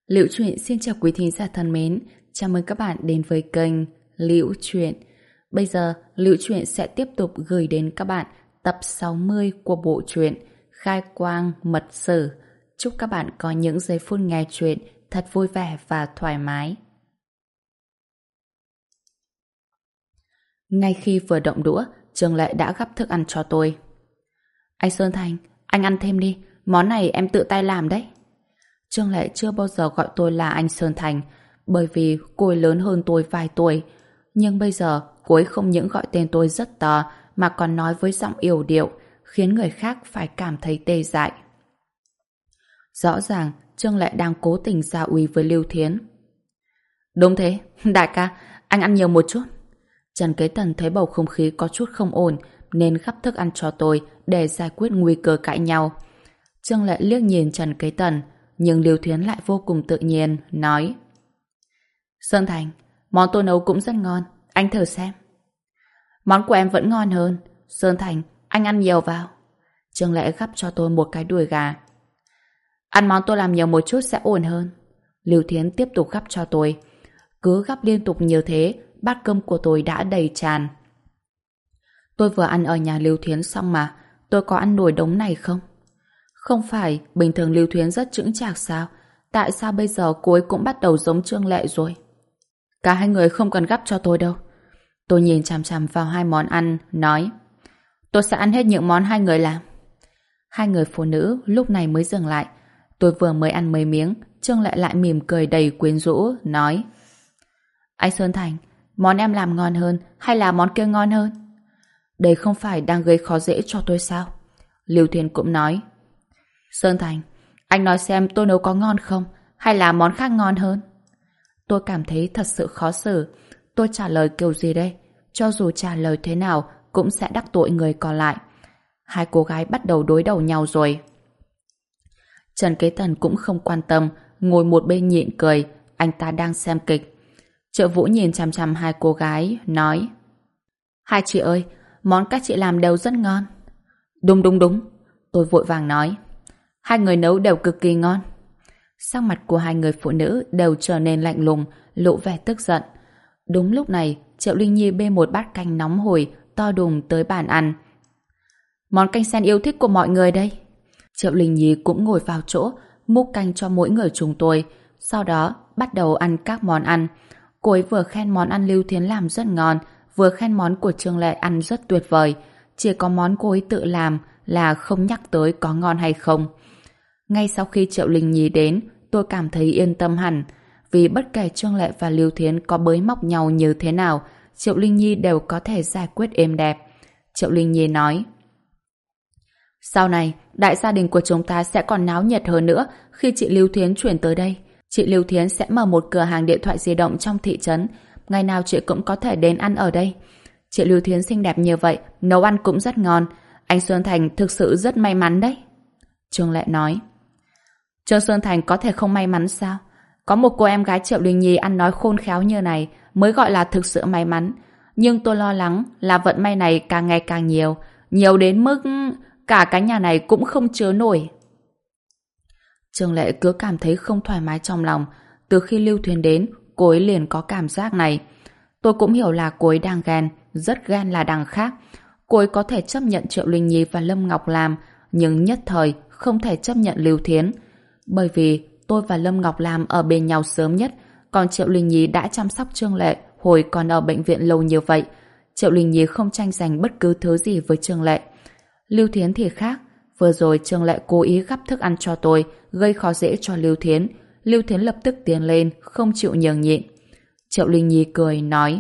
Liễu Chuyện xin chào quý thính giả thân mến, chào mừng các bạn đến với kênh Liễu Chuyện. Bây giờ, Liễu Chuyện sẽ tiếp tục gửi đến các bạn tập 60 của bộ truyện Khai Quang Mật Sử. Chúc các bạn có những giây phút nghe chuyện thật vui vẻ và thoải mái. Ngay khi vừa động đũa, Trương Lệ đã gắp thức ăn cho tôi. Anh Sơn Thành, anh ăn thêm đi, món này em tự tay làm đấy. Trương Lệ chưa bao giờ gọi tôi là anh Sơn Thành, bởi vì cô ấy lớn hơn tôi vài tuổi. Nhưng bây giờ, cô ấy không những gọi tên tôi rất to, mà còn nói với giọng yểu điệu, khiến người khác phải cảm thấy tê dại. Rõ ràng, Trương Lệ đang cố tình gia uy với Lưu Thiến. Đúng thế, đại ca, anh ăn nhiều một chút. Trần Kế Tần thấy bầu không khí có chút không ổn, nên gắp thức ăn cho tôi để giải quyết nguy cơ cãi nhau. Trương Lệ liếc nhìn Trần Kế Tần, nhưng Lưu Thiến lại vô cùng tự nhiên, nói: Sơn Thành, món tôi nấu cũng rất ngon, anh thử xem. Món của em vẫn ngon hơn. Sơn Thành, anh ăn nhiều vào. Trương Lệ gắp cho tôi một cái đùi gà. Ăn món tôi làm nhiều một chút sẽ ổn hơn. Lưu Thiến tiếp tục gắp cho tôi. Cứ gắp liên tục như thế, bát cơm của tôi đã đầy tràn. Tôi vừa ăn ở nhà Lưu Thiến xong mà, tôi có ăn nổi đống này không? Không phải bình thường Lưu Thiến rất chững chạc sao? Tại sao bây giờ cô ấy cũng bắt đầu giống Trương Lệ rồi? Cả hai người không cần gắp cho tôi đâu. Tôi nhìn chằm chằm vào hai món ăn, nói: Tôi sẽ ăn hết những món hai người làm. Hai người phụ nữ lúc này mới dừng lại. Tôi vừa mới ăn mấy miếng, Trương Lệ lại mỉm cười đầy quyến rũ, nói: Anh Sơn Thành, món em làm ngon hơn hay là món kia ngon hơn? Đây không phải đang gây khó dễ cho tôi sao? Lưu Thiến cũng nói: Sơn Thành, anh nói xem tôi nấu có ngon không, hay là món khác ngon hơn? Tôi cảm thấy thật sự khó xử. Tôi trả lời kiểu gì đây? Cho dù trả lời thế nào cũng sẽ đắc tội người còn lại. Hai cô gái bắt đầu đối đầu nhau rồi. Trần Kế Tần cũng không quan tâm, ngồi một bên nhịn cười, anh ta đang xem kịch. Triệu Vũ nhìn chằm chằm hai cô gái, nói: Hai chị ơi, món các chị làm đều rất ngon. Đúng. Tôi vội vàng nói: Hai người nấu đều cực kỳ ngon. Sắc mặt của hai người phụ nữ đều trở nên lạnh lùng, lộ vẻ tức giận. Đúng lúc này, Triệu Linh Nhi bê một bát canh nóng hổi, to đùng tới bàn ăn. Món canh sen yêu thích của mọi người đây. Triệu Linh Nhi cũng ngồi vào chỗ, múc canh cho mỗi người chúng tôi, sau đó bắt đầu ăn các món ăn. Cô ấy vừa khen món ăn Lưu Thiến làm rất ngon, vừa khen món của Trương Lệ ăn rất tuyệt vời. Chỉ có món cô ấy tự làm là không nhắc tới có ngon hay không. Ngay sau khi Triệu Linh Nhi đến, tôi cảm thấy yên tâm hẳn, vì bất kể Trương Lệ và Lưu Thiến có bới móc nhau như thế nào, Triệu Linh Nhi đều có thể giải quyết êm đẹp. Triệu Linh Nhi nói: Sau này, đại gia đình của chúng ta sẽ còn náo nhiệt hơn nữa khi chị Lưu Thiến chuyển tới đây. Chị Lưu Thiến sẽ mở một cửa hàng điện thoại di động trong thị trấn. Ngày nào chị cũng có thể đến ăn ở đây. Chị Lưu Thiến xinh đẹp như vậy, nấu ăn cũng rất ngon. Anh Sơn Thành thực sự rất may mắn đấy. Trương Lệ nói: Trương Sơn Thành có thể không may mắn sao? Có một cô em gái Triệu Linh Nhi ăn nói khôn khéo như này mới gọi là thực sự may mắn. Nhưng tôi lo lắng là vận may này càng ngày càng nhiều, nhiều đến mức cả cái nhà này cũng không chứa nổi. Trương Lệ cứ cảm thấy không thoải mái trong lòng. Từ khi Lưu Thuyền đến, cô ấy liền có cảm giác này. Tôi cũng hiểu là cô ấy đang ghen, rất ghen là đằng khác. Cô ấy có thể chấp nhận Triệu Linh Nhi và Lâm Ngọc Lam, nhưng nhất thời không thể chấp nhận Lưu Thiến. Bởi vì tôi và Lâm Ngọc Lam ở bên nhau sớm nhất, còn Triệu Linh Nhi đã chăm sóc Trương Lệ hồi còn ở bệnh viện lâu như vậy. Triệu Linh Nhi không tranh giành bất cứ thứ gì với Trương Lệ. Lưu Thiến thì khác. Vừa rồi Trương Lệ cố ý gắp thức ăn cho tôi, gây khó dễ cho Lưu Thiến. Lưu Thiến lập tức tiến lên, không chịu nhường nhịn. Triệu Linh Nhi cười, nói: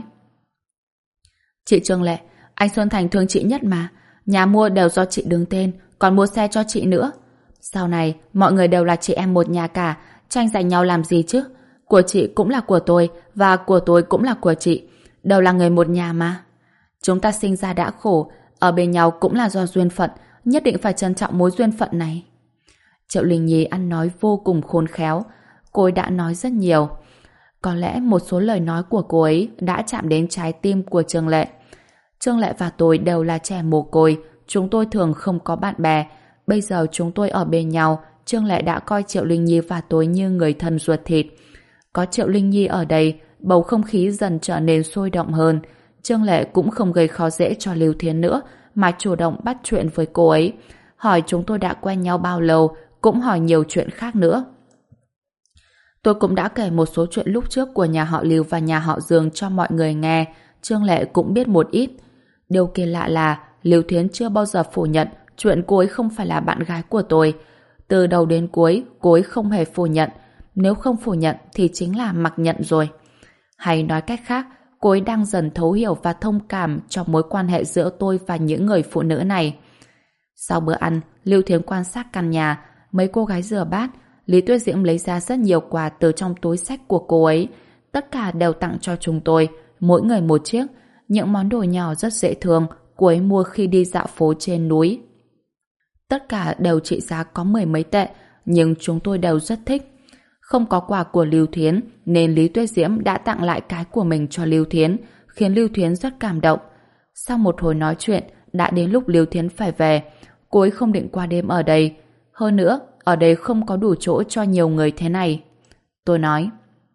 Chị Trương Lệ, anh Xuân Thành thương chị nhất mà. Nhà mua đều do chị đứng tên, còn mua xe cho chị nữa. Sau này, mọi người đều là chị em một nhà cả, tranh giành nhau làm gì chứ? Của chị cũng là của tôi, và của tôi cũng là của chị. Đều là người một nhà mà. Chúng ta sinh ra đã khổ, ở bên nhau cũng là do duyên phận, nhất định phải trân trọng mối duyên phận này. Triệu Linh Nhi ăn nói vô cùng khôn khéo. Cô ấy đã nói rất nhiều. Có lẽ một số lời nói của cô ấy đã chạm đến trái tim của Trương Lệ. Trương Lệ và tôi đều là trẻ mồ côi, chúng tôi thường không có bạn bè. Bây giờ chúng tôi ở bên nhau Trương Lệ đã coi Triệu Linh Nhi và tôi như người thân ruột thịt. Có Triệu Linh Nhi ở đây, bầu không khí dần trở nên sôi động hơn. Trương Lệ cũng không gây khó dễ cho Lưu Thiến nữa, mà chủ động bắt chuyện với cô ấy. Hỏi chúng tôi đã quen nhau bao lâu, cũng hỏi nhiều chuyện khác nữa. Tôi cũng đã kể một số chuyện lúc trước của nhà họ Lưu và nhà họ Dương cho mọi người nghe. Trương Lệ cũng biết một ít. Điều kỳ lạ là Lưu Thiến chưa bao giờ phủ nhận chuyện cô ấy không phải là bạn gái của tôi. Từ đầu đến cuối, cô ấy không hề phủ nhận. Nếu không phủ nhận thì chính là mặc nhận rồi. Hay nói cách khác, cô ấy đang dần thấu hiểu và thông cảm cho mối quan hệ giữa tôi và những người phụ nữ này. Sau bữa ăn, Lưu Thiến quan sát căn nhà, mấy cô gái rửa bát. Lý Tuyết Diễm lấy ra rất nhiều quà từ trong túi xách của cô ấy. Tất cả đều tặng cho chúng tôi, mỗi người một chiếc. Những món đồ nhỏ rất dễ thương, cô ấy mua khi đi dạo phố trên núi. Tất cả đều trị giá có 10 mấy tệ, nhưng chúng tôi đều rất thích. Không có quà của Lưu Thiến, nên Lý Tuyết Diễm đã tặng lại cái của mình cho Lưu Thiến, khiến Lưu Thiến rất cảm động. Sau một hồi nói chuyện, đã đến lúc Lưu Thiến phải về. Cô ấy không định qua đêm ở đây. Hơn nữa, ở đây không có đủ chỗ cho nhiều người thế này. Tôi nói: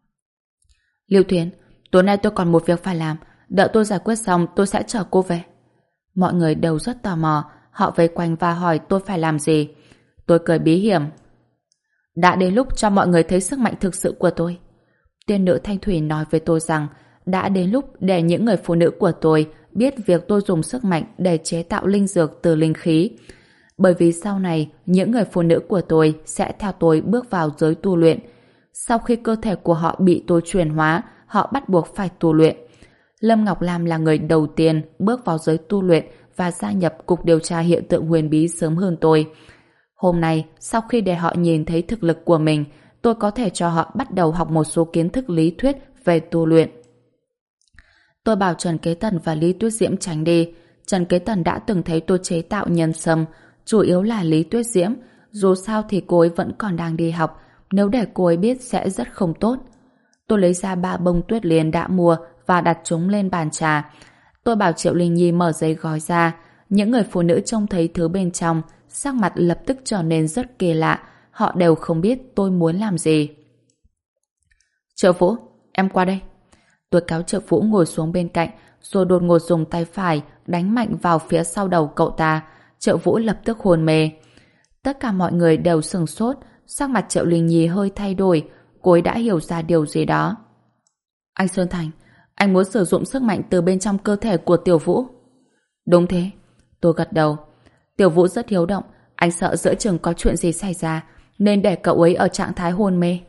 Lưu Thiến, tối nay tôi còn một việc phải làm. Đợi tôi giải quyết xong tôi sẽ chở cô về. Mọi người đều rất tò mò. Họ vây quanh và hỏi tôi phải làm gì. Tôi cười bí hiểm: đã đến lúc cho mọi người thấy sức mạnh thực sự của tôi. Tiên nữ Thanh Thủy nói với tôi rằng đã đến lúc để những người phụ nữ của tôi biết việc tôi dùng sức mạnh để chế tạo linh dược từ linh khí. Bởi vì sau này, những người phụ nữ của tôi sẽ theo tôi bước vào giới tu luyện. Sau khi cơ thể của họ bị tôi chuyển hóa, họ bắt buộc phải tu luyện. Lâm Ngọc Lam là người đầu tiên bước vào giới tu luyện và gia nhập Cục Điều tra Hiện tượng huyền bí sớm hơn tôi. Hôm nay, sau khi để họ nhìn thấy thực lực của mình, tôi có thể cho họ bắt đầu học một số kiến thức lý thuyết về tu luyện. Tôi bảo Trần Kế Tần và Lý Tuyết Diễm tránh đi. Trần Kế Tần đã từng thấy tôi chế tạo nhân sâm, chủ yếu là Lý Tuyết Diễm. Dù sao thì cô ấy vẫn còn đang đi học, nếu để cô ấy biết sẽ rất không tốt. Tôi lấy ra 3 bông tuyết liên đã mua và đặt chúng lên bàn trà. Tôi bảo Triệu Linh Nhi mở giấy gói ra. Những người phụ nữ trông thấy thứ bên trong, sắc mặt lập tức trở nên rất kỳ lạ. Họ đều không biết tôi muốn làm gì. Triệu Vũ, em qua đây. Tôi kéo Triệu Vũ ngồi xuống bên cạnh, rồi đột ngột dùng tay phải đánh mạnh vào phía sau đầu cậu ta. Triệu Vũ lập tức hôn mê. Tất cả mọi người đều sửng sốt. Sắc mặt Triệu Linh Nhi hơi thay đổi. Cô ấy đã hiểu ra điều gì đó. Anh Sơn Thành, anh muốn sử dụng sức mạnh từ bên trong cơ thể của Tiểu Vũ. Đúng thế. Tôi gật đầu. Tiểu Vũ rất hiếu động. Anh sợ giữa chừng có chuyện gì xảy ra, nên để cậu ấy ở trạng thái hôn mê.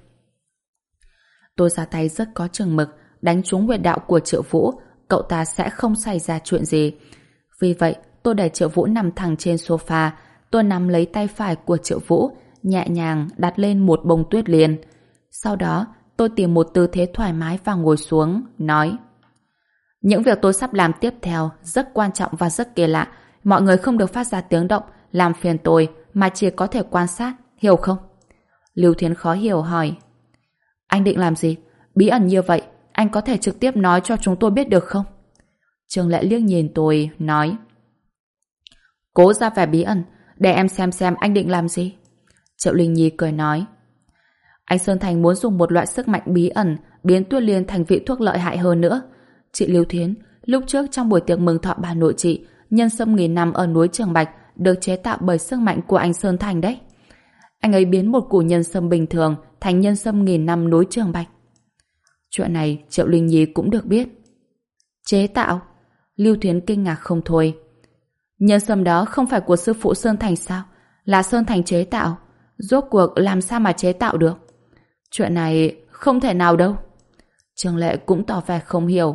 Tôi ra tay rất có chừng mực, đánh trúng huyệt đạo của Triệu Vũ. Cậu ta sẽ không xảy ra chuyện gì. Vì vậy, tôi để Triệu Vũ nằm thẳng trên sofa. Tôi nắm lấy tay phải của Triệu Vũ, nhẹ nhàng đặt lên một bông tuyết liên. Sau đó, tôi tìm một tư thế thoải mái và ngồi xuống, nói: những việc tôi sắp làm tiếp theo rất quan trọng và rất kỳ lạ. Mọi người không được phát ra tiếng động, làm phiền tôi, mà chỉ có thể quan sát, hiểu không? Lưu Thiến khó hiểu hỏi: anh định làm gì? Bí ẩn như vậy, anh có thể trực tiếp nói cho chúng tôi biết được không? Trương Lệ liếc nhìn tôi, nói: cố ra vẻ bí ẩn, để em xem anh định làm gì. Triệu Linh Nhi cười nói: anh Sơn Thành muốn dùng một loại sức mạnh bí ẩn biến tuyết liên thành vị thuốc lợi hại hơn nữa. Chị Lưu Thiến, lúc trước trong buổi tiệc mừng thọ bà nội chị, nhân sâm 1000 năm ở núi Trường Bạch được chế tạo bởi sức mạnh của anh Sơn Thành đấy. Anh ấy biến một củ nhân sâm bình thường thành nhân sâm 1000 năm núi Trường Bạch. Chuyện này Triệu Linh Nhi cũng được biết. Chế tạo? Lưu Thiến kinh ngạc không thôi. Nhân sâm đó không phải của sư phụ Sơn Thành sao? Là Sơn Thành chế tạo. Rốt cuộc làm sao mà chế tạo được? Chuyện này không thể nào đâu. Trương Lệ cũng tỏ vẻ không hiểu.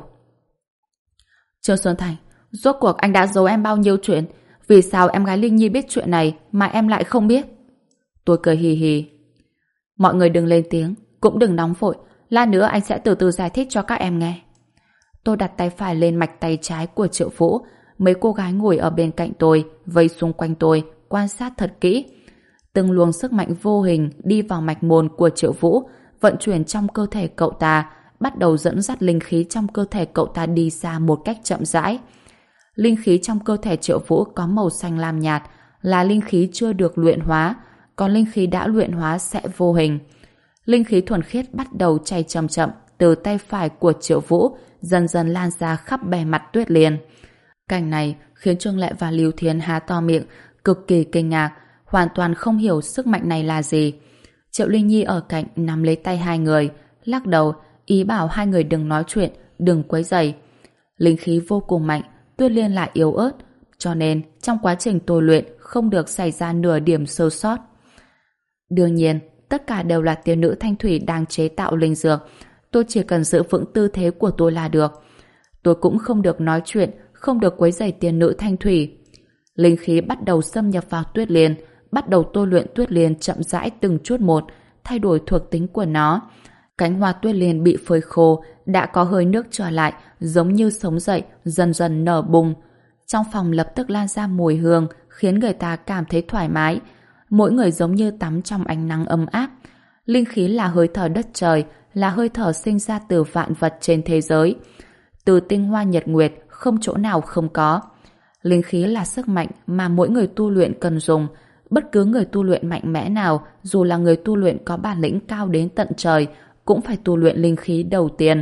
Trương Sơn Thành, rốt cuộc anh đã giấu em bao nhiêu chuyện? Vì sao em gái Linh Nhi biết chuyện này mà em lại không biết? Tôi cười hì hì. Mọi người đừng lên tiếng, cũng đừng nóng vội. Lát nữa anh sẽ từ từ giải thích cho các em nghe. Tôi đặt tay phải lên mạch tay trái của Triệu Vũ. Mấy cô gái ngồi ở bên cạnh tôi, vây xung quanh tôi, quan sát thật kỹ. Từng luồng sức mạnh vô hình đi vào mạch môn của Triệu Vũ, vận chuyển trong cơ thể cậu ta, bắt đầu dẫn dắt linh khí trong cơ thể cậu ta đi ra một cách chậm rãi. Linh khí trong cơ thể Triệu Vũ có màu xanh lam nhạt, là linh khí chưa được luyện hóa. còn linh khí đã luyện hóa sẽ vô hình. Linh khí thuần khiết bắt đầu chảy chậm chậm từ tay phải của Triệu Vũ, dần dần lan ra khắp bề mặt Tuyết Liên. Cảnh này khiến Trương Lệ và Lưu Thiến há to miệng, cực kỳ kinh ngạc, hoàn toàn không hiểu sức mạnh này là gì. Triệu Linh Nhi ở cạnh nắm lấy tay hai người, lắc đầu, ý bảo hai người đừng nói chuyện, đừng quấy rầy. Linh khí vô cùng mạnh, Tuyết Liên lại yếu ớt, cho nên trong quá trình tôi luyện không được xảy ra nửa điểm sơ sót. Đương nhiên, tất cả đều là tiên nữ Thanh Thủy đang chế tạo linh dược. Tôi chỉ cần giữ vững tư thế của tôi là được. Tôi cũng không được nói chuyện, không được quấy rầy tiên nữ Thanh Thủy. Linh khí bắt đầu xâm nhập vào Tuyết Liên, bắt đầu tôi luyện Tuyết Liên chậm rãi từng chút một, thay đổi thuộc tính của nó. Cánh hoa Tuyết Liên bị phơi khô, đã có hơi nước trở lại, giống như sống dậy, dần dần nở bung. Trong phòng lập tức lan ra mùi hương, khiến người ta cảm thấy thoải mái. Mỗi người giống như tắm trong ánh nắng ấm áp. Linh khí là hơi thở đất trời, là hơi thở sinh ra từ vạn vật trên thế giới. Từ tinh hoa nhật nguyệt, không chỗ nào không có. Linh khí là sức mạnh mà mỗi người tu luyện cần dùng. Bất cứ người tu luyện mạnh mẽ nào, dù là người tu luyện có bản lĩnh cao đến tận trời, cũng phải tu luyện linh khí đầu tiên.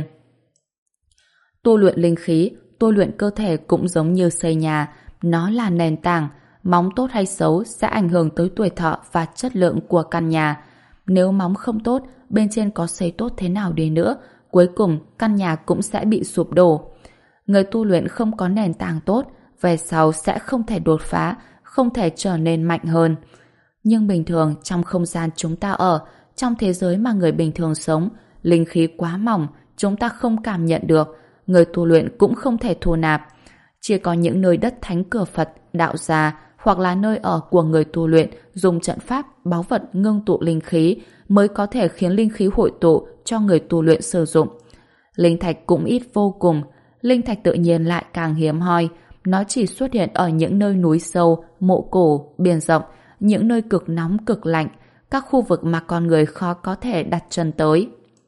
Tu luyện linh khí, tu luyện cơ thể cũng giống như xây nhà. Nó là nền tảng, móng tốt hay xấu sẽ ảnh hưởng tới tuổi thọ và chất lượng của căn nhà. Nếu móng không tốt, bên trên có xây tốt thế nào đi nữa, cuối cùng căn nhà cũng sẽ bị sụp đổ. Người tu luyện không có nền tảng tốt, về sau sẽ không thể đột phá, không thể trở nên mạnh hơn. Nhưng bình thường trong không gian chúng ta ở, trong thế giới mà người bình thường sống, linh khí quá mỏng, chúng ta không cảm nhận được, người tu luyện cũng không thể thu nạp. Chỉ có những nơi đất thánh cửa Phật, đạo gia hoặc là nơi ở của người tu luyện dùng trận pháp, báu vật ngưng tụ linh khí mới có thể khiến linh khí hội tụ cho người tu luyện sử dụng. Linh thạch cũng ít vô cùng, linh thạch tự nhiên lại càng hiếm hoi. Nó chỉ xuất hiện ở những nơi núi sâu, mộ cổ, biển rộng, những nơi cực nóng cực lạnh, các khu vực mà con người khó có thể đặt chân tới.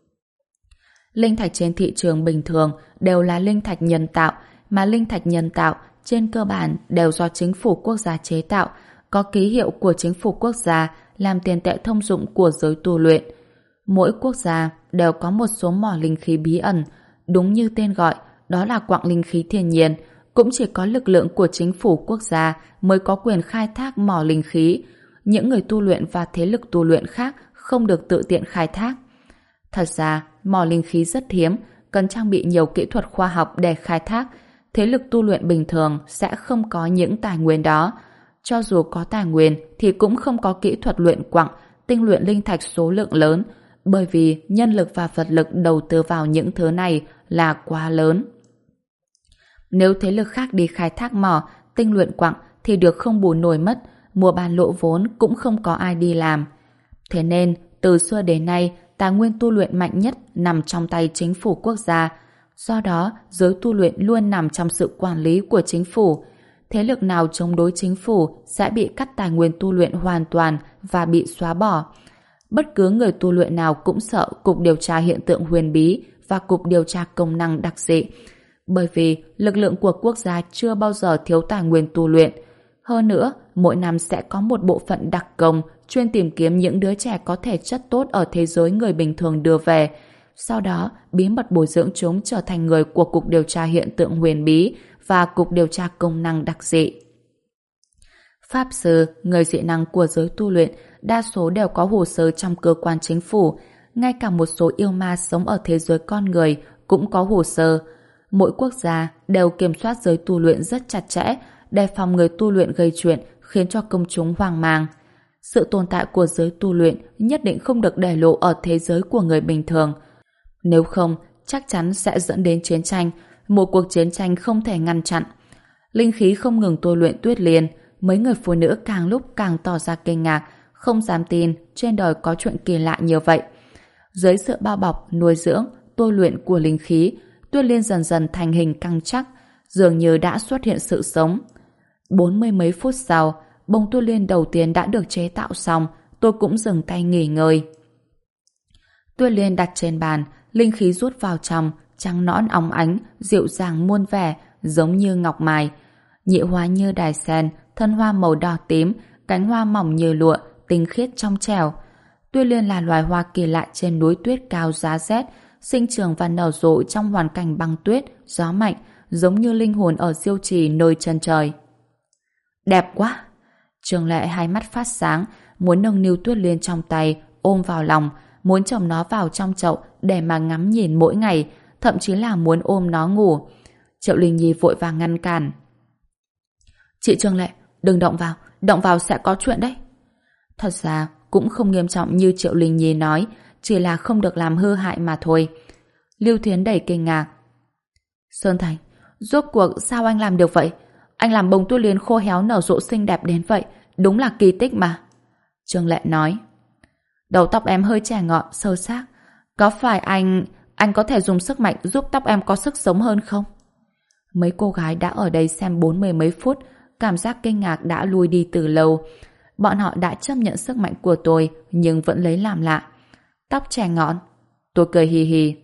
Linh thạch trên thị trường bình thường đều là linh thạch nhân tạo, mà linh thạch nhân tạo trên cơ bản đều do chính phủ quốc gia chế tạo, có ký hiệu của chính phủ quốc gia làm tiền tệ thông dụng của giới tu luyện. Mỗi quốc gia đều có một số mỏ linh khí bí ẩn, đúng như tên gọi, đó là quặng linh khí thiên nhiên. Cũng chỉ có lực lượng của chính phủ quốc gia mới có quyền khai thác mỏ linh khí. Những người tu luyện và thế lực tu luyện khác không được tự tiện khai thác. Thật ra, mỏ linh khí rất hiếm, cần trang bị nhiều kỹ thuật khoa học để khai thác. Thế lực tu luyện bình thường sẽ không có những tài nguyên đó. Cho dù có tài nguyên thì cũng không có kỹ thuật luyện quặng, tinh luyện linh thạch số lượng lớn, bởi vì nhân lực và vật lực đầu tư vào những thứ này là quá lớn. Nếu thế lực khác đi khai thác mỏ, tinh luyện quặng thì được không bù nổi mất, mua bán lỗ vốn cũng không có ai đi làm. Thế nên, từ xưa đến nay, tài nguyên tu luyện mạnh nhất nằm trong tay chính phủ quốc gia. Do đó, giới tu luyện luôn nằm trong sự quản lý của chính phủ. Thế lực nào chống đối chính phủ sẽ bị cắt tài nguyên tu luyện hoàn toàn và bị xóa bỏ. Bất cứ người tu luyện nào cũng sợ Cục Điều tra Hiện tượng Huyền Bí và Cục Điều tra Công năng Đặc dị. Bởi vì lực lượng của quốc gia chưa bao giờ thiếu tài nguyên tu luyện. Hơn nữa, mỗi năm sẽ có một bộ phận đặc công chuyên tìm kiếm những đứa trẻ có thể chất tốt ở thế giới người bình thường đưa về. Sau đó, bí mật bồi dưỡng chúng trở thành người của Cục Điều tra Hiện tượng Huyền Bí và Cục Điều tra Công năng Đặc dị. Pháp sư, người dị năng của giới tu luyện, đa số đều có hồ sơ trong cơ quan chính phủ. Ngay cả một số yêu ma sống ở thế giới con người cũng có hồ sơ. Mỗi quốc gia đều kiểm soát giới tu luyện rất chặt chẽ, đề phòng người tu luyện gây chuyện khiến cho công chúng hoang mang. Sự tồn tại của giới tu luyện nhất định không được để lộ ở thế giới của người bình thường. Nếu không, chắc chắn sẽ dẫn đến chiến tranh, một cuộc chiến tranh không thể ngăn chặn. Linh khí không ngừng tu luyện Tuyết Liên, mấy người phụ nữ càng lúc càng tỏ ra kinh ngạc, không dám tin trên đời có chuyện kỳ lạ như vậy. Dưới sự bao bọc, nuôi dưỡng, tu luyện của linh khí, Tuyết Liên dần dần thành hình căng chắc, dường như đã xuất hiện sự sống. 40 mấy phút sau, bông Tuyết Liên đầu tiên đã được chế tạo xong, tôi cũng dừng tay nghỉ ngơi. Tuyết Liên đặt trên bàn, linh khí rút vào trong, trắng nõn óng ánh, dịu dàng muôn vẻ, giống như ngọc mài. Nhị hoa như đài sen, thân hoa màu đỏ tím, cánh hoa mỏng như lụa, tinh khiết trong trẻo. Tuyết liên là loài hoa kỳ lạ trên núi tuyết cao giá rét, sinh trưởng và nở rộ trong hoàn cảnh băng tuyết, gió mạnh, giống như linh hồn ở diêu trì nơi chân trời. Đẹp quá! Trương Lệ hai mắt phát sáng, muốn nâng niu tuyết liên trong tay, ôm vào lòng, muốn trồng nó vào trong chậu để mà ngắm nhìn mỗi ngày, thậm chí là muốn ôm nó ngủ. Triệu Linh Nhi vội vàng ngăn cản. Chị Trương Lệ, đừng động vào sẽ có chuyện đấy. Thật ra cũng không nghiêm trọng như Triệu Linh Nhi nói, chỉ là không được làm hư hại mà thôi. Lưu Thiến đầy kinh ngạc. Sơn Thành, rốt cuộc sao anh làm được vậy? Anh làm bông tuyết liên khô héo nở rộ xinh đẹp đến vậy, đúng là kỳ tích mà. Trương Lệ nói. Đầu tóc em hơi trẻ ngọn, sơ xác. Có phải anh có thể dùng sức mạnh giúp tóc em có sức sống hơn không? Mấy cô gái đã ở đây xem 40 mấy phút, cảm giác kinh ngạc đã lui đi từ lâu. Bọn họ đã chấp nhận sức mạnh của tôi, nhưng vẫn lấy làm lạ. Tóc trẻ ngọn. Tôi cười hì hì.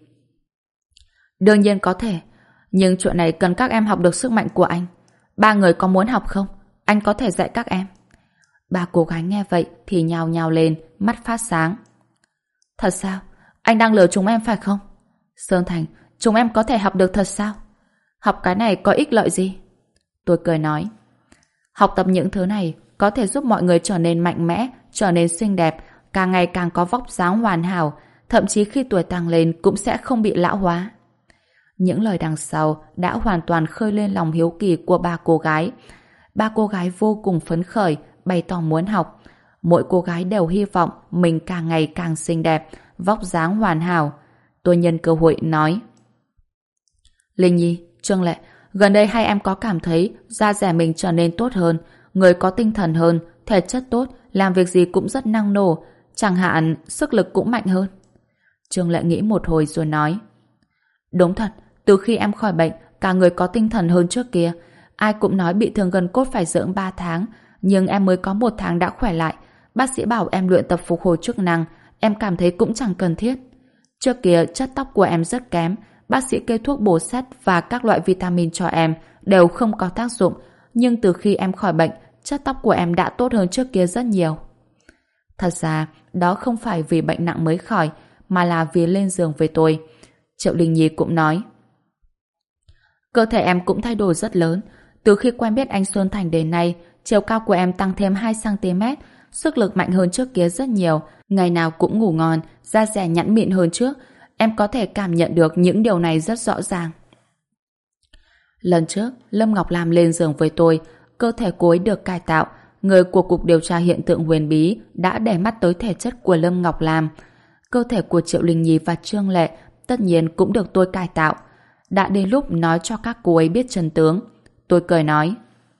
Đương nhiên có thể, nhưng chuyện này cần các em học được sức mạnh của anh. 3 người có muốn học không? Anh có thể dạy các em. 3 cô gái nghe vậy thì nhào nhào lên, mắt phát sáng. Thật sao? Anh đang lừa chúng em phải không? Sơn Thành, chúng em có thể học được thật sao? Học cái này có ích lợi gì? Tôi cười nói. Học tập những thứ này có thể giúp mọi người trở nên mạnh mẽ, trở nên xinh đẹp, càng ngày càng có vóc dáng hoàn hảo, thậm chí khi tuổi tăng lên cũng sẽ không bị lão hóa. Những lời đằng sau đã hoàn toàn khơi lên lòng hiếu kỳ của 3 cô gái. 3 cô gái vô cùng phấn khởi, bày tỏ muốn học. Mỗi cô gái đều hy vọng mình càng ngày càng xinh đẹp, vóc dáng hoàn hảo. Tôi nhân cơ hội nói. Linh Nhi, Trương Lệ, gần đây hai em có cảm thấy da dẻ mình trở nên tốt hơn, người có tinh thần hơn, thể chất tốt, làm việc gì cũng rất năng nổ, chẳng hạn sức lực cũng mạnh hơn. Trương Lệ nghĩ một hồi rồi nói. Đúng thật, từ khi em khỏi bệnh, cả người có tinh thần hơn trước kia. Ai cũng nói bị thương gân cốt phải dưỡng 3 tháng, nhưng em mới có 1 tháng đã khỏe lại. Bác sĩ bảo em luyện tập phục hồi chức năng, em cảm thấy cũng chẳng cần thiết. Trước kia chất tóc của em rất kém, bác sĩ kê thuốc bổ sắt và các loại vitamin cho em đều không có tác dụng, nhưng từ khi em khỏi bệnh, chất tóc của em đã tốt hơn trước kia rất nhiều. Thật ra, đó không phải vì bệnh nặng mới khỏi, mà là vì lên giường với tôi. Triệu Linh Nhi cũng nói. Cơ thể em cũng thay đổi rất lớn. Từ khi quen biết anh Xuân Thành đến nay, chiều cao của em tăng thêm 2cm, sức lực mạnh hơn trước kia rất nhiều, ngày nào cũng ngủ ngon, da dẻ nhẵn mịn hơn trước. Em có thể cảm nhận được những điều này rất rõ ràng. Lần trước, Lâm Ngọc Lam lên giường với tôi, cơ thể cô ấy được cải tạo. Người của Cục Điều tra Hiện tượng Huyền Bí đã để mắt tới thể chất của Lâm Ngọc Lam. Cơ thể của Triệu Linh Nhi và Trương Lệ tất nhiên cũng được tôi cải tạo. Đã đến lúc nói cho các cô ấy biết chân tướng. Tôi cười nói.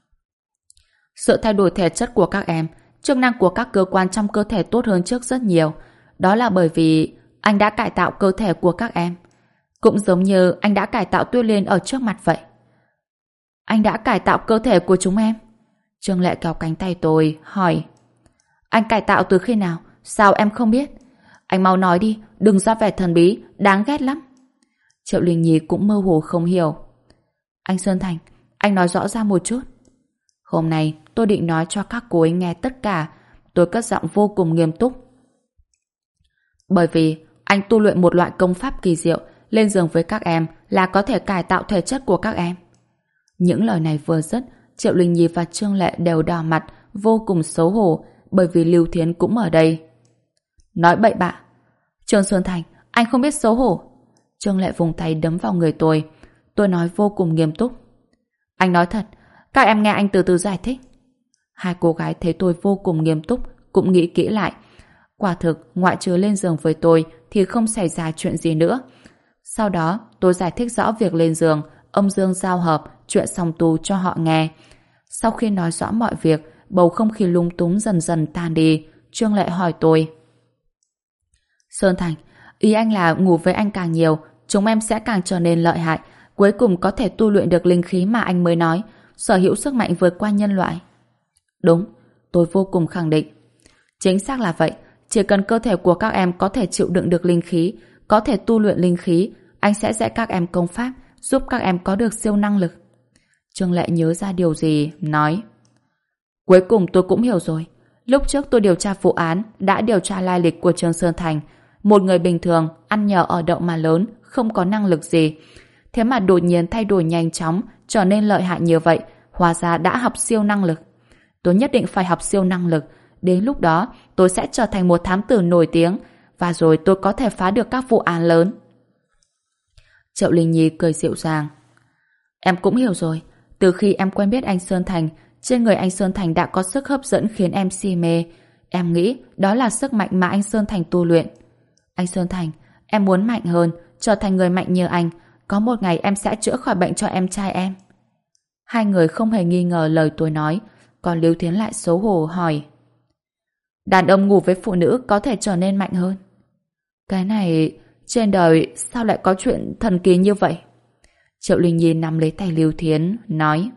Sự thay đổi thể chất của các em, chức năng của các cơ quan trong cơ thể tốt hơn trước rất nhiều. Đó là bởi vì anh đã cải tạo cơ thể của các em. Cũng giống như anh đã cải tạo Tuyết Liên ở trước mặt vậy. Anh đã cải tạo cơ thể của chúng em? Trương Lệ kéo cánh tay tôi, hỏi. Anh cải tạo từ khi nào? Sao em không biết? Anh mau nói đi, đừng ra vẻ thần bí, đáng ghét lắm. Triệu Linh Nhi cũng mơ hồ không hiểu. Anh Sơn Thành, anh nói rõ ra một chút. Hôm nay tôi định nói cho các cô ấy nghe tất cả. Tôi cất giọng vô cùng nghiêm túc. Bởi vì anh tu luyện một loại công pháp kỳ diệu, lên giường với các em là có thể cải tạo thể chất của các em. Những lời này vừa dứt, Triệu Linh Nhi và Trương Lệ đều đỏ mặt, vô cùng xấu hổ, bởi vì Lưu Thiến cũng ở đây. Nói bậy bạ. Trương Sơn Thành, anh không biết xấu hổ. Trương Lệ vùng tay đấm vào người tôi. Tôi nói vô cùng nghiêm túc. Anh nói thật, các em nghe anh từ từ giải thích. Hai cô gái thấy tôi vô cùng nghiêm túc, cũng nghĩ kỹ lại. Quả thực, ngoại trừ lên giường với tôi thì không xảy ra chuyện gì nữa. Sau đó, tôi giải thích rõ việc lên giường, âm dương giao hợp, chuyện song tu cho họ nghe. Sau khi nói rõ mọi việc, bầu không khí lung túng dần dần tan đi. Trương Lệ hỏi tôi. Sơn Thành, ý anh là ngủ với anh càng nhiều, chúng em sẽ càng trở nên lợi hại, cuối cùng có thể tu luyện được linh khí mà anh mới nói, sở hữu sức mạnh vượt qua nhân loại. Đúng, tôi vô cùng khẳng định. Chính xác là vậy, chỉ cần cơ thể của các em có thể chịu đựng được linh khí, có thể tu luyện linh khí, anh sẽ dạy các em công pháp, giúp các em có được siêu năng lực. Trương Lệ nhớ ra điều gì, nói. Cuối cùng tôi cũng hiểu rồi. Lúc trước tôi điều tra vụ án, đã điều tra lai lịch của Trương Sơn Thành. Một người bình thường, ăn nhờ ở đậu mà lớn, không có năng lực gì. Thế mà đột nhiên thay đổi nhanh chóng, trở nên lợi hại như vậy, hóa ra đã học siêu năng lực. Tôi nhất định phải học siêu năng lực. Đến lúc đó, tôi sẽ trở thành một thám tử nổi tiếng, và rồi tôi có thể phá được các vụ án lớn. Triệu Linh Nhi cười dịu dàng. Em cũng hiểu rồi. Từ khi em quen biết anh Sơn Thành, trên người anh Sơn Thành đã có sức hấp dẫn khiến em si mê. Em nghĩ đó là sức mạnh mà anh Sơn Thành tu luyện. Anh Sơn Thành, em muốn mạnh hơn, trở thành người mạnh như anh. Có một ngày em sẽ chữa khỏi bệnh cho em trai em. Hai người không hề nghi ngờ lời tôi nói, còn Lưu Thiến lại xấu hổ hỏi. Đàn ông ngủ với phụ nữ có thể trở nên mạnh hơn. Cái này, trên đời sao lại có chuyện thần kỳ như vậy? Triệu Linh Nhi nắm lấy tay Lưu Thiến, nói.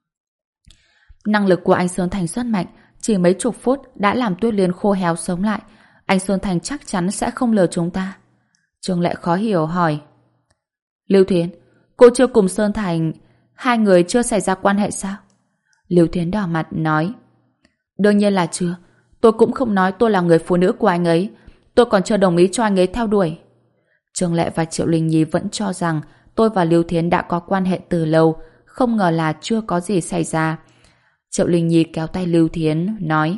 Năng lực của anh Sơn Thành rất mạnh, chỉ mấy chục phút đã làm Tuyết Liên khô héo sống lại. Anh Sơn Thành chắc chắn sẽ không lừa chúng ta. Trương Lệ khó hiểu hỏi. Lưu Thiến, cô chưa cùng Sơn Thành, hai người chưa xảy ra quan hệ sao? Lưu Thiến đỏ mặt nói. Đương nhiên là chưa. Tôi cũng không nói tôi là người phụ nữ của anh ấy. Tôi còn chưa đồng ý cho anh ấy theo đuổi. Trương Lệ và Triệu Linh Nhi vẫn cho rằng tôi và Lưu Thiến đã có quan hệ từ lâu, không ngờ là chưa có gì xảy ra. Triệu Linh Nhi kéo tay Lưu Thiến, nói.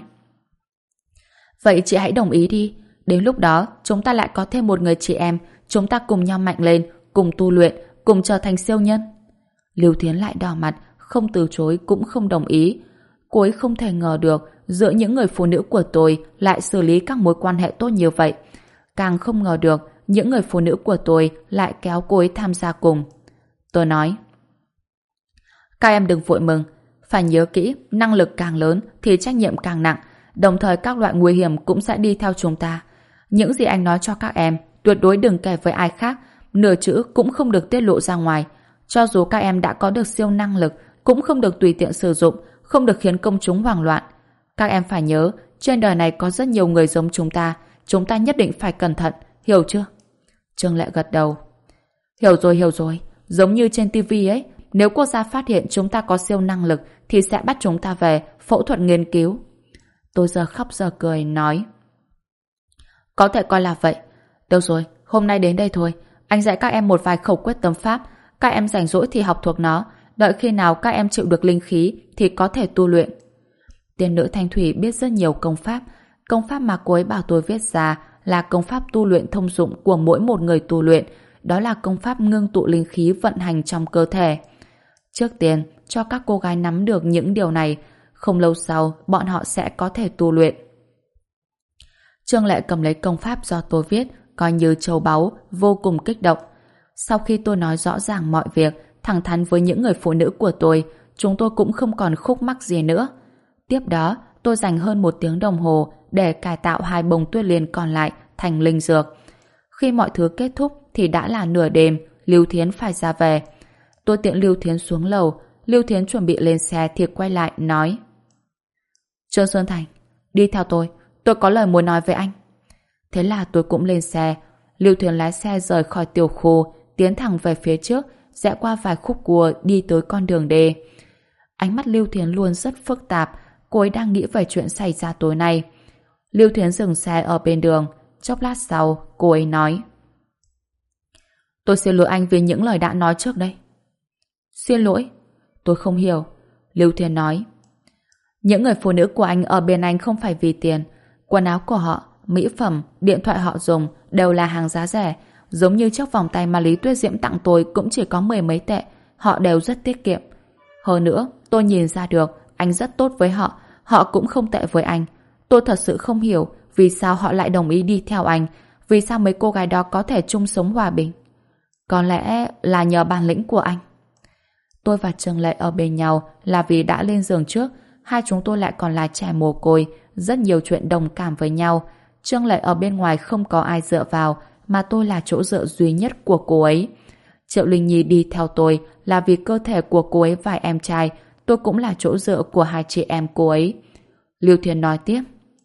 Vậy chị hãy đồng ý đi. Đến lúc đó, chúng ta lại có thêm một người chị em, chúng ta cùng nhau mạnh lên, cùng tu luyện, cùng trở thành siêu nhân. Lưu Thiến lại đỏ mặt, không từ chối cũng không đồng ý. Cô ấy không thể ngờ được giữa những người phụ nữ của tôi lại xử lý các mối quan hệ tốt như vậy. Càng không ngờ được những người phụ nữ của tôi lại kéo cô ấy tham gia cùng. Tôi nói. Các em đừng vội mừng. Phải nhớ kỹ, năng lực càng lớn thì trách nhiệm càng nặng, đồng thời các loại nguy hiểm cũng sẽ đi theo chúng ta. Những gì anh nói cho các em, tuyệt đối đừng kể với ai khác, nửa chữ cũng không được tiết lộ ra ngoài. Cho dù các em đã có được siêu năng lực, cũng không được tùy tiện sử dụng, không được khiến công chúng hoảng loạn. Các em phải nhớ, trên đời này có rất nhiều người giống chúng ta nhất định phải cẩn thận, hiểu chưa? Trương Lệ gật đầu. Hiểu rồi, giống như trên tivi ấy, nếu quốc gia phát hiện chúng ta có siêu năng lực thì sẽ bắt chúng ta về phẫu thuật nghiên cứu. Tôi giờ khóc giờ cười nói. Có thể coi là vậy. Được rồi, hôm nay đến đây thôi. Anh dạy các em một vài khẩu quyết tâm pháp. Các em rảnh rỗi thì học thuộc nó. Đợi khi nào các em chịu được linh khí thì có thể tu luyện. Tiên nữ Thanh Thủy biết rất nhiều công pháp. Công pháp mà cô ấy bảo tôi viết ra là công pháp tu luyện thông dụng của mỗi một người tu luyện. Đó là công pháp ngưng tụ linh khí vận hành trong cơ thể. Trước tiên, cho các cô gái nắm được những điều này. Không lâu sau, bọn họ sẽ có thể tu luyện. Trương Lệ cầm lấy công pháp do tôi viết, coi như châu báu, vô cùng kích động. Sau khi tôi nói rõ ràng mọi việc, thẳng thắn với những người phụ nữ của tôi, chúng tôi cũng không còn khúc mắc gì nữa. Tiếp đó, tôi dành hơn 1 tiếng đồng hồ để cải tạo 2 bông tuyết liên còn lại thành linh dược. Khi mọi thứ kết thúc thì đã là nửa đêm, Lưu Thiến phải ra về. Tôi tiện Lưu Thiến xuống lầu, Lưu Thiến chuẩn bị lên xe thì quay lại nói. Trương Xuân Thành, đi theo tôi có lời muốn nói với anh. Thế là tôi cũng lên xe. Lưu Thiến lái xe rời khỏi tiểu khu, tiến thẳng về phía trước, rẽ qua vài khúc cua đi tới con đường đê. Ánh mắt Lưu Thiến luôn rất phức tạp, cô ấy đang nghĩ về chuyện xảy ra tối nay. Lưu Thiến dừng xe ở bên đường, chốc lát sau, cô ấy nói. Tôi xin lỗi anh vì những lời đã nói trước đây. Xin lỗi? Tôi không hiểu. Lưu Thiến nói. Những người phụ nữ của anh ở bên anh không phải vì tiền. Quần áo của họ, mỹ phẩm, điện thoại họ dùng đều là hàng giá rẻ. Giống như chiếc vòng tay mà Lý Tuyết Diễm tặng tôi cũng chỉ có 10 mấy tệ. Họ đều rất tiết kiệm. Hơn nữa, tôi nhìn ra được anh rất tốt với họ. Họ cũng không tệ với anh. Tôi thật sự không hiểu vì sao họ lại đồng ý đi theo anh. Vì sao mấy cô gái đó có thể chung sống hòa bình. Có lẽ là nhờ bản lĩnh của anh. Tôi và Trương Lệ ở bên nhau là vì đã lên giường trước. Hai chúng tôi lại còn là trẻ mồ côi, rất nhiều chuyện đồng cảm với nhau. Trương Lệ ở bên ngoài không có ai dựa vào, mà tôi là chỗ dựa duy nhất của cô ấy. Triệu Linh Nhi đi theo tôi là vì cơ thể của cô ấy và em trai, tôi cũng là chỗ dựa của hai chị em cô ấy. Lưu Thiên nói tiếp.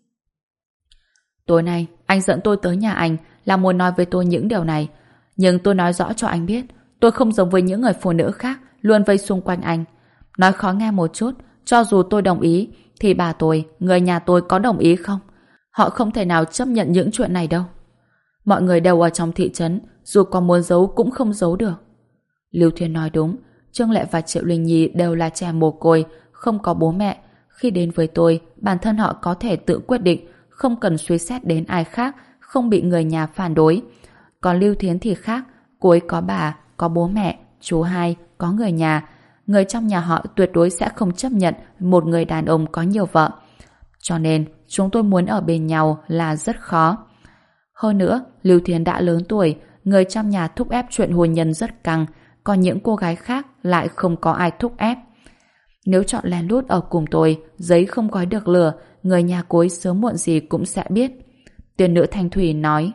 Tối nay, anh dẫn tôi tới nhà anh là muốn nói với tôi những điều này. Nhưng tôi nói rõ cho anh biết, tôi không giống với những người phụ nữ khác luôn vây xung quanh anh. Nói khó nghe một chút, cho dù tôi đồng ý, thì bà tôi, người nhà tôi có đồng ý không? Họ không thể nào chấp nhận những chuyện này đâu. Mọi người đều ở trong thị trấn, dù có muốn giấu cũng không giấu được. Lưu Thiên nói đúng, Trương Lệ và Triệu Linh Nhi đều là trẻ mồ côi, không có bố mẹ. Khi đến với tôi, bản thân họ có thể tự quyết định, không cần suy xét đến ai khác, không bị người nhà phản đối. Còn Lưu Thiến thì khác, cô ấy có bà, có bố mẹ, chú hai, có người nhà. Người trong nhà họ tuyệt đối sẽ không chấp nhận một người đàn ông có nhiều vợ. Cho nên, chúng tôi muốn ở bên nhau là rất khó. Hơn nữa, Lưu Thiến đã lớn tuổi, người trong nhà thúc ép chuyện hôn nhân rất căng, còn những cô gái khác lại không có ai thúc ép. Nếu chọn lén lút ở cùng tôi, giấy không gói được lửa, người nhà cô ấy sớm muộn gì cũng sẽ biết. Tiên nữ Thanh Thủy nói: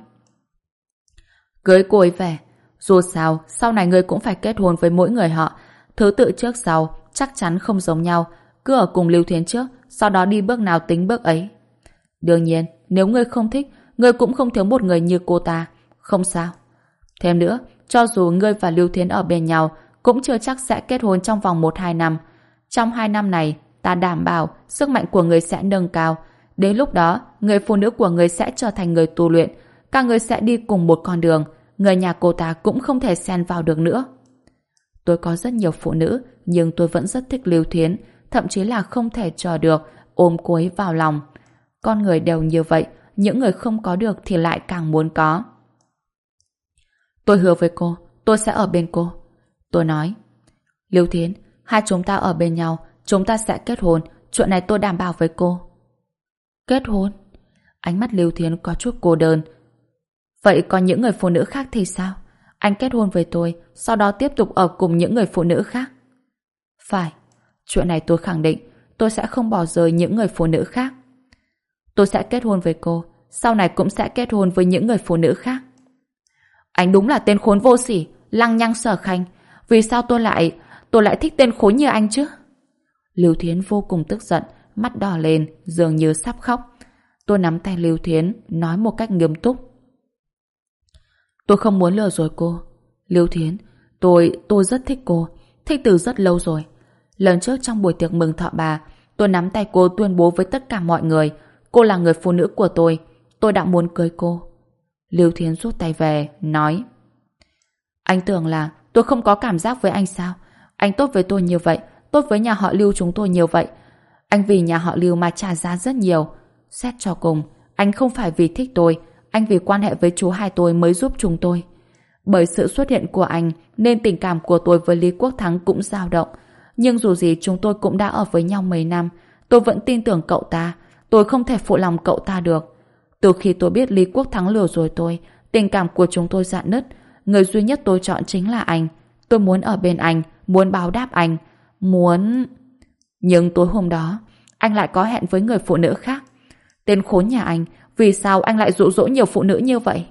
cưới cô ấy về. Dù sao, sau này ngươi cũng phải kết hôn với mỗi người họ. Thứ tự trước sau, chắc chắn không giống nhau. Cứ ở cùng Lưu Thiến trước, sau đó đi bước nào tính bước ấy. Đương nhiên, nếu ngươi không thích, ngươi cũng không thiếu một người như cô ta. Không sao. Thêm nữa, cho dù ngươi và Lưu Thiến ở bên nhau, cũng chưa chắc sẽ kết hôn trong vòng 1-2 năm. Trong 2 năm này, ta đảm bảo sức mạnh của ngươi sẽ nâng cao. Đến lúc đó, người phụ nữ của ngươi sẽ trở thành người tu luyện. Các ngươi sẽ đi cùng một con đường. Người nhà cô ta cũng không thể xen vào được nữa. Tôi có rất nhiều phụ nữ, nhưng tôi vẫn rất thích Lưu Thiến, thậm chí là không thể chờ được ôm cô ấy vào lòng. Con người đều như vậy, những người không có được thì lại càng muốn có. Tôi hứa với cô, tôi sẽ ở bên cô. Tôi nói: Lưu Thiến, hai chúng ta ở bên nhau, chúng ta sẽ kết hôn, chuyện này tôi đảm bảo với cô. Kết hôn? Ánh mắt Lưu Thiến có chút cô đơn. Vậy còn những người phụ nữ khác thì sao? Anh kết hôn với tôi, sau đó tiếp tục ở cùng những người phụ nữ khác. Phải, chuyện này tôi khẳng định, tôi sẽ không bỏ rơi những người phụ nữ khác. Tôi sẽ kết hôn với cô, sau này cũng sẽ kết hôn với những người phụ nữ khác. Anh đúng là tên khốn vô sỉ, lăng nhăng Sở Khanh. Vì sao tôi lại thích tên khốn như anh chứ? Lưu Thiến vô cùng tức giận, mắt đỏ lên, dường như sắp khóc. Tôi nắm tay Lưu Thiến, nói một cách nghiêm túc: tôi không muốn lừa dối cô. Lưu Thiến, tôi rất thích cô, thích từ rất lâu rồi. Lần trước trong buổi tiệc mừng thọ bà, tôi nắm tay cô tuyên bố với tất cả mọi người, cô là người phụ nữ của tôi đã muốn cưới cô. Lưu Thiến rút tay về, nói: anh tưởng là tôi không có cảm giác với anh sao? Anh tốt với tôi như vậy, tốt với nhà họ Lưu chúng tôi nhiều vậy. Anh vì nhà họ Lưu mà trả giá rất nhiều. Xét cho cùng, anh không phải vì thích tôi, anh vì quan hệ với chú hai tôi mới giúp chúng tôi. Bởi sự xuất hiện của anh nên tình cảm của tôi với Lý Quốc Thắng cũng dao động. Nhưng dù gì chúng tôi cũng đã ở với nhau mấy năm. Tôi vẫn tin tưởng cậu ta. Tôi không thể phụ lòng cậu ta được. Từ khi tôi biết Lý Quốc Thắng lừa dối tôi, tình cảm của chúng tôi rạn nứt. Người duy nhất tôi chọn chính là anh. Tôi muốn ở bên anh, muốn báo đáp anh, muốn... Nhưng tối hôm đó, anh lại có hẹn với người phụ nữ khác. Tên khốn nhà anh, vì sao anh lại dụ dỗ nhiều phụ nữ như vậy?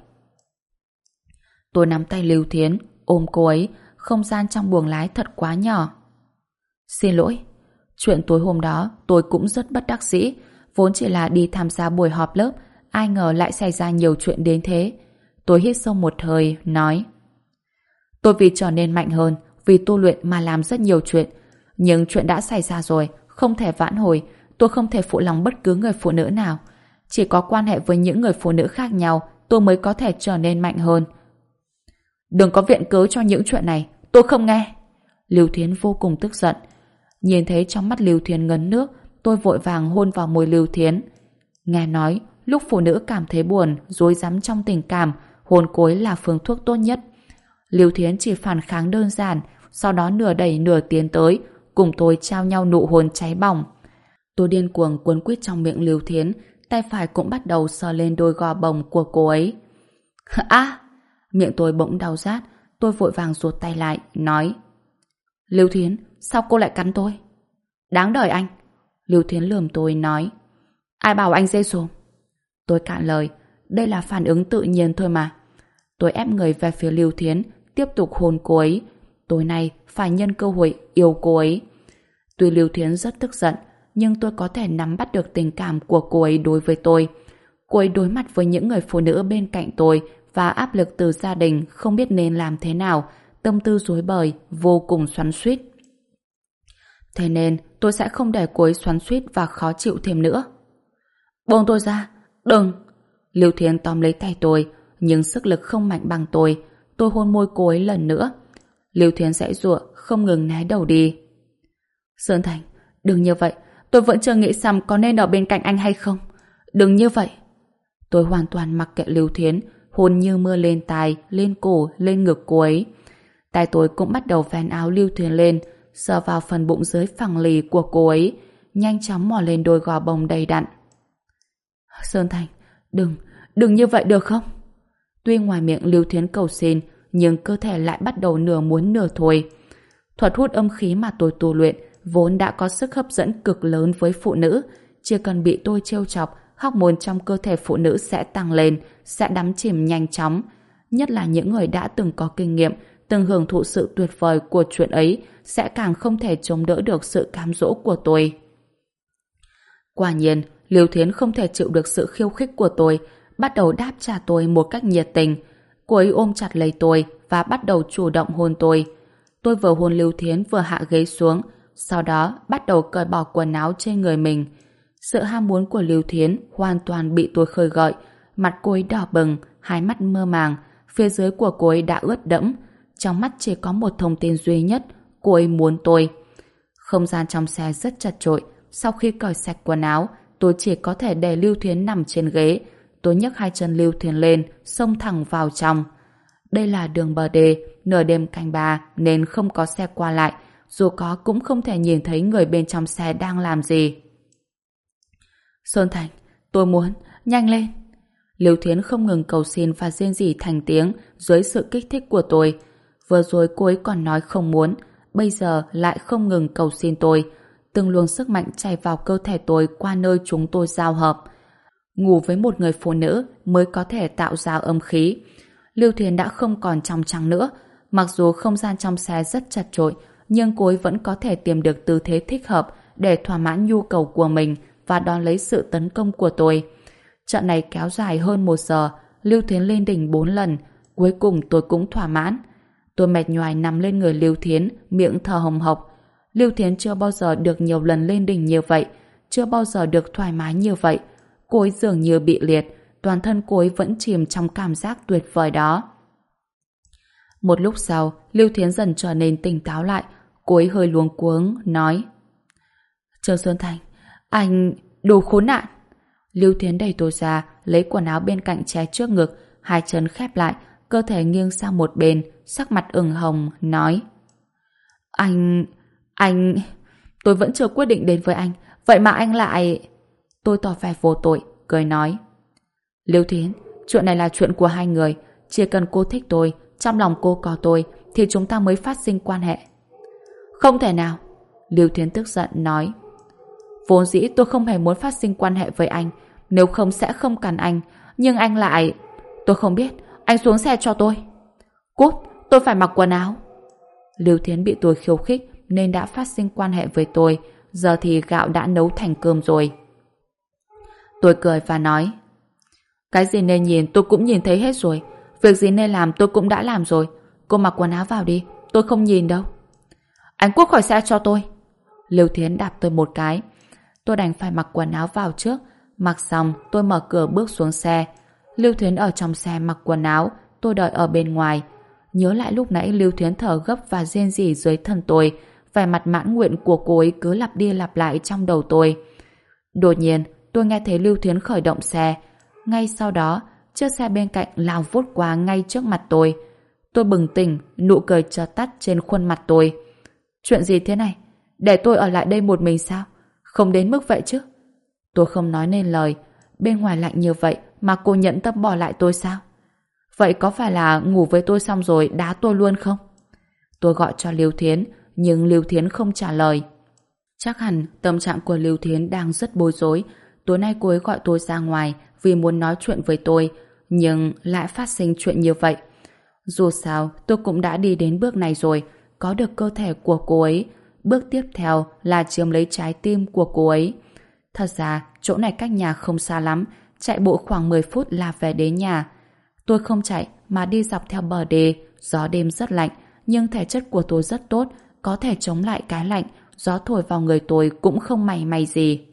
Tôi nắm tay Lưu Thiến, ôm cô ấy, không gian trong buồng lái thật quá nhỏ. Xin lỗi, chuyện tối hôm đó tôi cũng rất bất đắc dĩ, vốn chỉ là đi tham gia buổi họp lớp, ai ngờ lại xảy ra nhiều chuyện đến thế. Tôi hít sâu một hơi, nói: tôi vì trở nên mạnh hơn, vì tu luyện mà làm rất nhiều chuyện. Nhưng chuyện đã xảy ra rồi, không thể vãn hồi, tôi không thể phụ lòng bất cứ người phụ nữ nào. Chỉ có quan hệ với những người phụ nữ khác nhau, tôi mới có thể trở nên mạnh hơn. Đừng có viện cớ cho những chuyện này, tôi không nghe. Lưu Thiến vô cùng tức giận. Nhìn thấy trong mắt Lưu Thiến ngấn nước, tôi vội vàng hôn vào môi Lưu Thiến. Nghe nói, lúc phụ nữ cảm thấy buồn, rối rắm trong tình cảm, hôn cô ấy là phương thuốc tốt nhất. Lưu Thiến chỉ phản kháng đơn giản, sau đó nửa đẩy nửa tiến tới, cùng tôi trao nhau nụ hôn cháy bỏng. Tôi điên cuồng cuốn quýt trong miệng Lưu Thiến, tay phải cũng bắt đầu sờ lên đôi gò bồng của cô ấy. À! Miệng tôi bỗng đau rát, tôi vội vàng ruột tay lại, nói: Lưu Thiến, sao cô lại cắn tôi? Đáng đời anh! Lưu Thiến lườm tôi, nói: ai bảo anh dê dồm? Tôi cạn lời, đây là phản ứng tự nhiên thôi mà. Tôi ép người về phía Lưu Thiến, tiếp tục hôn cô ấy. Tối nay phải nhân cơ hội yêu cô ấy. Tuy Lưu Thiến rất tức giận, nhưng tôi có thể nắm bắt được tình cảm của cô ấy đối với tôi. Cô ấy đối mặt với những người phụ nữ bên cạnh tôi và áp lực từ gia đình không biết nên làm thế nào, tâm tư rối bời, vô cùng xoắn xuýt. Thế nên tôi sẽ không để cô ấy xoắn xuýt và khó chịu thêm nữa. Buông tôi ra, đừng! Lưu Thiến tóm lấy tay tôi, nhưng sức lực không mạnh bằng tôi. Tôi hôn môi cô ấy lần nữa. Lưu Thiến giãy giụa, không ngừng né đầu đi. Sơn Thành, đừng như vậy. Tôi vẫn chưa nghĩ xem có nên ở bên cạnh anh hay không. Đừng như vậy. Tôi hoàn toàn mặc kệ Lưu Thiến, hôn như mưa lên tai, lên cổ, lên ngực cô ấy. Tay tôi cũng bắt đầu vén áo Lưu Thiến lên, sờ vào phần bụng dưới phẳng lì của cô ấy, nhanh chóng mò lên đôi gò bông đầy đặn. Sơn Thành, đừng như vậy được không? Tuy ngoài miệng Lưu Thiến cầu xin, nhưng cơ thể lại bắt đầu nửa muốn nửa thôi. Thuật hút âm khí mà tôi tu luyện vốn đã có sức hấp dẫn cực lớn với phụ nữ, chỉ cần bị tôi trêu chọc, hormone trong cơ thể phụ nữ sẽ tăng lên, sẽ đắm chìm nhanh chóng. Nhất là những người đã từng có kinh nghiệm, từng hưởng thụ sự tuyệt vời của chuyện ấy, sẽ càng không thể chống đỡ được sự cám dỗ của tôi. Quả nhiên, Lưu Thiến không thể chịu được sự khiêu khích của tôi, bắt đầu đáp trả tôi một cách nhiệt tình. Cô ấy ôm chặt lấy tôi và bắt đầu chủ động hôn tôi. Tôi vừa hôn Lưu Thiến vừa hạ ghế xuống, sau đó bắt đầu cởi bỏ quần áo trên người mình. Sự ham muốn của Lưu Thiến hoàn toàn bị tôi khơi gợi, mặt cô ấy đỏ bừng, hai mắt mơ màng, phía dưới của cô ấy đã ướt đẫm. Trong mắt chỉ có một thông tin duy nhất, cô ấy muốn tôi. Không gian trong xe rất chật chội, sau khi cởi sạch quần áo, tôi chỉ có thể để Lưu Thiến nằm trên ghế. Tôi nhấc hai chân Lưu Thiến lên, xông thẳng vào trong. Đây là đường bờ đê, nửa đêm canh ba nên không có xe qua lại, dù có cũng không thể nhìn thấy người bên trong xe đang làm gì. Sơn Thành, tôi muốn, nhanh lên. Lưu Thiến không ngừng cầu xin và rên rỉ thành tiếng dưới sự kích thích của tôi. Vừa rồi cô ấy còn nói không muốn, bây giờ lại không ngừng cầu xin tôi. Từng luồng sức mạnh chảy vào cơ thể tôi qua nơi chúng tôi giao hợp. Ngủ với một người phụ nữ mới có thể tạo ra âm khí. Lưu Thiến đã không còn trong trắng nữa. Mặc dù không gian trong xe rất chật chội, nhưng cô ấy vẫn có thể tìm được tư thế thích hợp để thỏa mãn nhu cầu của mình và đón lấy sự tấn công của tôi. Trận này kéo dài hơn 1 giờ, Lưu Thiến lên đỉnh 4 lần, cuối cùng tôi cũng thỏa mãn. Tôi mệt nhoài nằm lên người Lưu Thiến, miệng thở hồng hộc. Lưu Thiến chưa bao giờ được nhiều lần lên đỉnh như vậy, chưa bao giờ được thoải mái như vậy. Cô ấy dường như bị liệt, toàn thân cô ấy vẫn chìm trong cảm giác tuyệt vời đó. Một lúc sau, Lưu Thiến dần trở nên tỉnh táo lại, cô ấy hơi luống cuống, nói: Trương Xuân Thành, anh đồ khốn nạn. Lưu Thiến đẩy tôi ra, lấy quần áo bên cạnh che trước ngực, hai chân khép lại, cơ thể nghiêng sang một bên, sắc mặt ửng hồng, nói: Anh... Tôi vẫn chưa quyết định đến với anh, vậy mà anh lại... Tôi tỏ vẻ vô tội, cười nói: Lưu Thiến, chuyện này là chuyện của hai người, chỉ cần cô thích tôi, trong lòng cô có tôi, thì chúng ta mới phát sinh quan hệ. Không thể nào. Lưu Thiến tức giận nói: Vốn dĩ tôi không hề muốn phát sinh quan hệ với anh, nếu không sẽ không cần anh, nhưng anh lại... Tôi không biết, anh xuống xe cho tôi. Cút, tôi phải mặc quần áo. Lưu Thiến bị tôi khiêu khích nên đã phát sinh quan hệ với tôi, giờ thì gạo đã nấu thành cơm rồi. Tôi cười và nói: Cái gì nên nhìn tôi cũng nhìn thấy hết rồi, việc gì nên làm tôi cũng đã làm rồi, cô mặc quần áo vào đi, tôi không nhìn đâu. Anh cút khỏi xe cho tôi. Lưu Thiến đạp tôi một cái. Tôi đành phải mặc quần áo vào trước. Mặc xong tôi mở cửa bước xuống xe. Lưu Thiến ở trong xe mặc quần áo, tôi đợi ở bên ngoài. Nhớ lại lúc nãy Lưu Thiến thở gấp và rên rỉ dưới thân tôi, vẻ mặt mãn nguyện của cô ấy cứ lặp đi lặp lại trong đầu tôi. Đột nhiên tôi nghe thấy Lưu Thiến khởi động xe. Ngay sau đó chiếc xe bên cạnh lao vút qua ngay trước mặt tôi. Tôi bừng tỉnh, nụ cười chợt tắt trên khuôn mặt tôi. Chuyện gì thế này? Để tôi ở lại đây một mình sao? Không đến mức vậy chứ. Tôi không nói nên lời. Bên ngoài lạnh như vậy mà cô nhẫn tâm bỏ lại tôi sao? Vậy có phải là ngủ với tôi xong rồi đá tôi luôn không? Tôi gọi cho Lưu Thiến, nhưng Lưu Thiến không trả lời. Chắc hẳn tâm trạng của Lưu Thiến đang rất bối rối. Tối nay cô ấy gọi tôi ra ngoài vì muốn nói chuyện với tôi, nhưng lại phát sinh chuyện như vậy. Dù sao, tôi cũng đã đi đến bước này rồi, có được cơ thể của cô ấy. Bước tiếp theo là chiếm lấy trái tim của cô ấy. Thật ra, chỗ này cách nhà không xa lắm, chạy bộ khoảng 10 phút là về đến nhà. Tôi không chạy mà đi dọc theo bờ đê, gió đêm rất lạnh, nhưng thể chất của tôi rất tốt, có thể chống lại cái lạnh, gió thổi vào người tôi cũng không mảy may gì.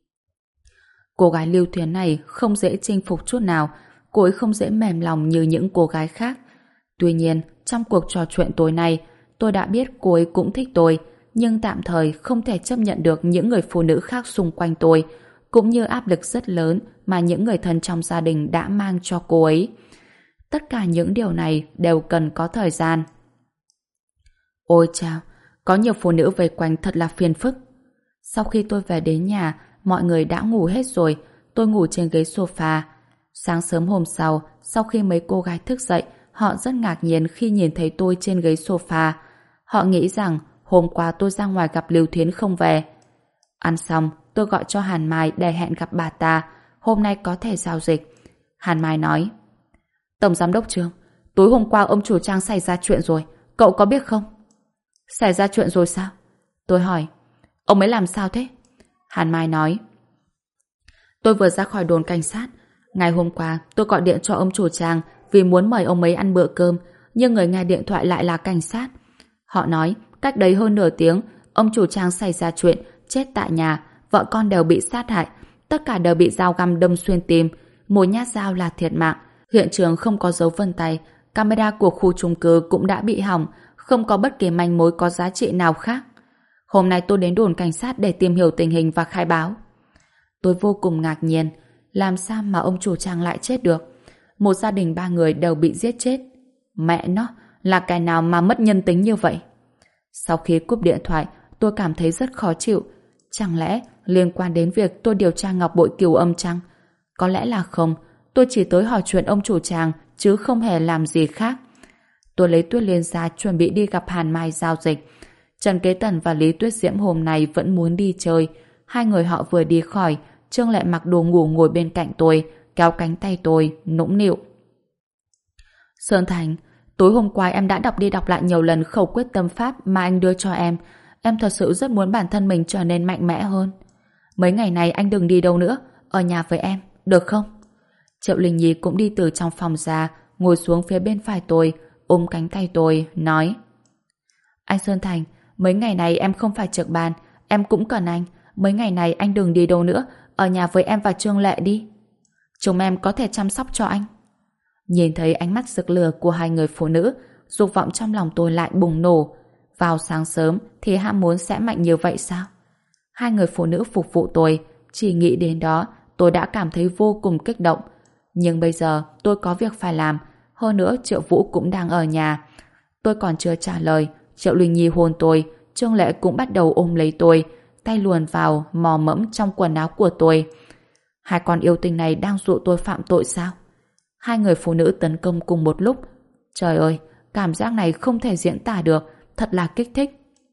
Cô gái Lưu Thuyến này không dễ chinh phục chút nào, cô ấy không dễ mềm lòng như những cô gái khác. Tuy nhiên, trong cuộc trò chuyện tối nay, tôi đã biết cô ấy cũng thích tôi, nhưng tạm thời không thể chấp nhận được những người phụ nữ khác xung quanh tôi, cũng như áp lực rất lớn mà những người thân trong gia đình đã mang cho cô ấy. Tất cả những điều này đều cần có thời gian. Ôi chao, có nhiều phụ nữ vây quanh thật là phiền phức. Sau khi tôi về đến nhà, mọi người đã ngủ hết rồi, tôi ngủ trên ghế sofa. Sáng sớm hôm sau khi mấy cô gái thức dậy, họ rất ngạc nhiên khi nhìn thấy tôi trên ghế sofa. Họ nghĩ rằng hôm qua tôi ra ngoài gặp Lưu Thiến không về. Ăn xong, tôi gọi cho Hàn Mai để hẹn gặp bà ta, hôm nay có thể giao dịch. Hàn Mai nói: Tổng giám đốc Trương, tối hôm qua ông chủ Trang xảy ra chuyện rồi, cậu có biết không? Xảy ra chuyện rồi sao? Tôi hỏi. Ông ấy làm sao thế? Hàn Mai nói: Tôi vừa ra khỏi đồn cảnh sát. Ngày hôm qua tôi gọi điện cho ông chủ Trang vì muốn mời ông ấy ăn bữa cơm, nhưng người nghe điện thoại lại là cảnh sát. Họ nói cách đấy hơn nửa tiếng, ông chủ Trang xảy ra chuyện, chết tại nhà, vợ con đều bị sát hại, tất cả đều bị dao găm đâm xuyên tim, một nhát dao là thiệt mạng. Hiện trường không có dấu vân tay, camera của khu chung cư cũng đã bị hỏng, không có bất kỳ manh mối có giá trị nào khác. Hôm nay tôi đến đồn cảnh sát để tìm hiểu tình hình và khai báo. Tôi vô cùng ngạc nhiên, làm sao mà ông chủ Trang lại chết được? Một gia đình 3 người đều bị giết chết. Mẹ nó, là cái nào mà mất nhân tính như vậy? Sau khi cúp điện thoại, tôi cảm thấy rất khó chịu. Chẳng lẽ liên quan đến việc tôi điều tra ngọc bội cửu âm chăng? Có lẽ là không, tôi chỉ tới hỏi chuyện ông chủ Trang chứ không hề làm gì khác. Tôi lấy Tuyết Liên ra chuẩn bị đi gặp Hàn Mai giao dịch. Trần Kế Tần và Lý Tuyết Diễm hôm nay vẫn muốn đi chơi. Hai người họ vừa đi khỏi, Trương lại mặc đồ ngủ ngồi bên cạnh tôi, kéo cánh tay tôi, nũng nịu. Sơn Thành, tối hôm qua em đã đọc đi đọc lại nhiều lần khẩu quyết tâm pháp mà anh đưa cho em. Em thật sự rất muốn bản thân mình trở nên mạnh mẽ hơn. Mấy ngày này anh đừng đi đâu nữa, ở nhà với em, được không? Triệu Linh Nhi cũng đi từ trong phòng ra, ngồi xuống phía bên phải tôi, ôm cánh tay tôi, nói: Anh Sơn Thành, mấy ngày này em không phải trực ban, em cũng cần anh. Mấy ngày này anh đừng đi đâu nữa, ở nhà với em và Trương Lệ đi. Chúng em có thể chăm sóc cho anh. Nhìn thấy ánh mắt rực lửa của hai người phụ nữ, dục vọng trong lòng tôi lại bùng nổ. Vào sáng sớm thì ham muốn sẽ mạnh như vậy sao? Hai người phụ nữ phục vụ tôi, chỉ nghĩ đến đó tôi đã cảm thấy vô cùng kích động. Nhưng bây giờ tôi có việc phải làm, hơn nữa Triệu Vũ cũng đang ở nhà. Tôi còn chưa trả lời, Triệu Linh Nhi hôn tôi, Trương Lệ cũng bắt đầu ôm lấy tôi, tay luồn vào mò mẫm trong quần áo của tôi. Hai con yêu tinh này đang dụ tôi phạm tội sao? Hai người phụ nữ tấn công cùng một lúc. Trời ơi, cảm giác này không thể diễn tả được, thật là kích thích.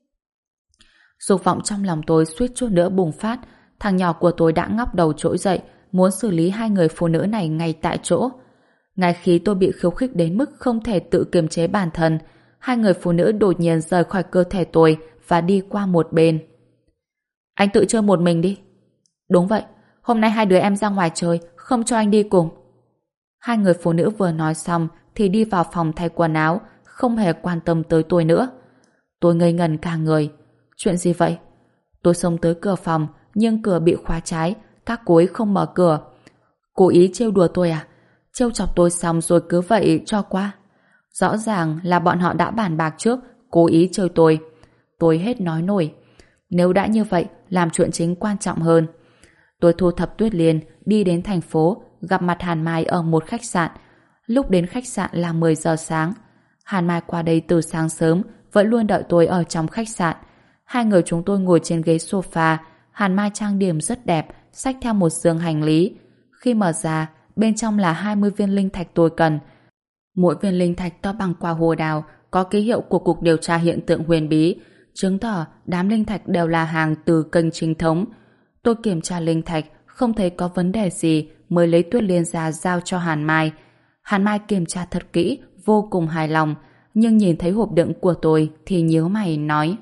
Dục vọng trong lòng tôi suýt chút nữa bùng phát. Thằng nhỏ của tôi đã ngóc đầu trỗi dậy, muốn xử lý hai người phụ nữ này ngay tại chỗ. Ngay khi tôi bị khiêu khích đến mức không thể tự kiềm chế bản thân, hai người phụ nữ đột nhiên rời khỏi cơ thể tôi và đi qua một bên. Anh tự chơi một mình đi. Đúng vậy, hôm nay hai đứa em ra ngoài chơi, không cho anh đi cùng. Hai người phụ nữ vừa nói xong thì đi vào phòng thay quần áo, không hề quan tâm tới tôi nữa. Tôi ngây ngần cả người. Chuyện gì vậy? Tôi xông tới cửa phòng, nhưng cửa bị khóa trái, các cô ấy không mở cửa. Cố ý trêu đùa tôi à? Trêu chọc tôi xong rồi cứ vậy cho qua. Rõ ràng là bọn họ đã bàn bạc trước, cố ý chơi tôi. Tôi hết nói nổi. Nếu đã như vậy, làm chuyện chính quan trọng hơn. Tôi thu thập Tuyết Liên, đi đến thành phố, gặp mặt Hàn Mai ở một khách sạn. Lúc đến khách sạn là 10 giờ sáng. Hàn Mai qua đây từ sáng sớm, vẫn luôn đợi tôi ở trong khách sạn. Hai người chúng tôi ngồi trên ghế sofa. Hàn Mai trang điểm rất đẹp, xách theo một giường hành lý. Khi mở ra, bên trong là 20 viên linh thạch tôi cần. Mỗi viên linh thạch to bằng quả hồ đào, có ký hiệu của Cục Điều tra Hiện tượng Huyền Bí, chứng tỏ đám linh thạch đều là hàng từ kênh chính thống. Tôi kiểm tra linh thạch, không thấy có vấn đề gì mới lấy Tuyết Liên ra giao cho Hàn Mai. Hàn Mai kiểm tra thật kỹ, vô cùng hài lòng, nhưng nhìn thấy hộp đựng của tôi thì nhíu mày nói: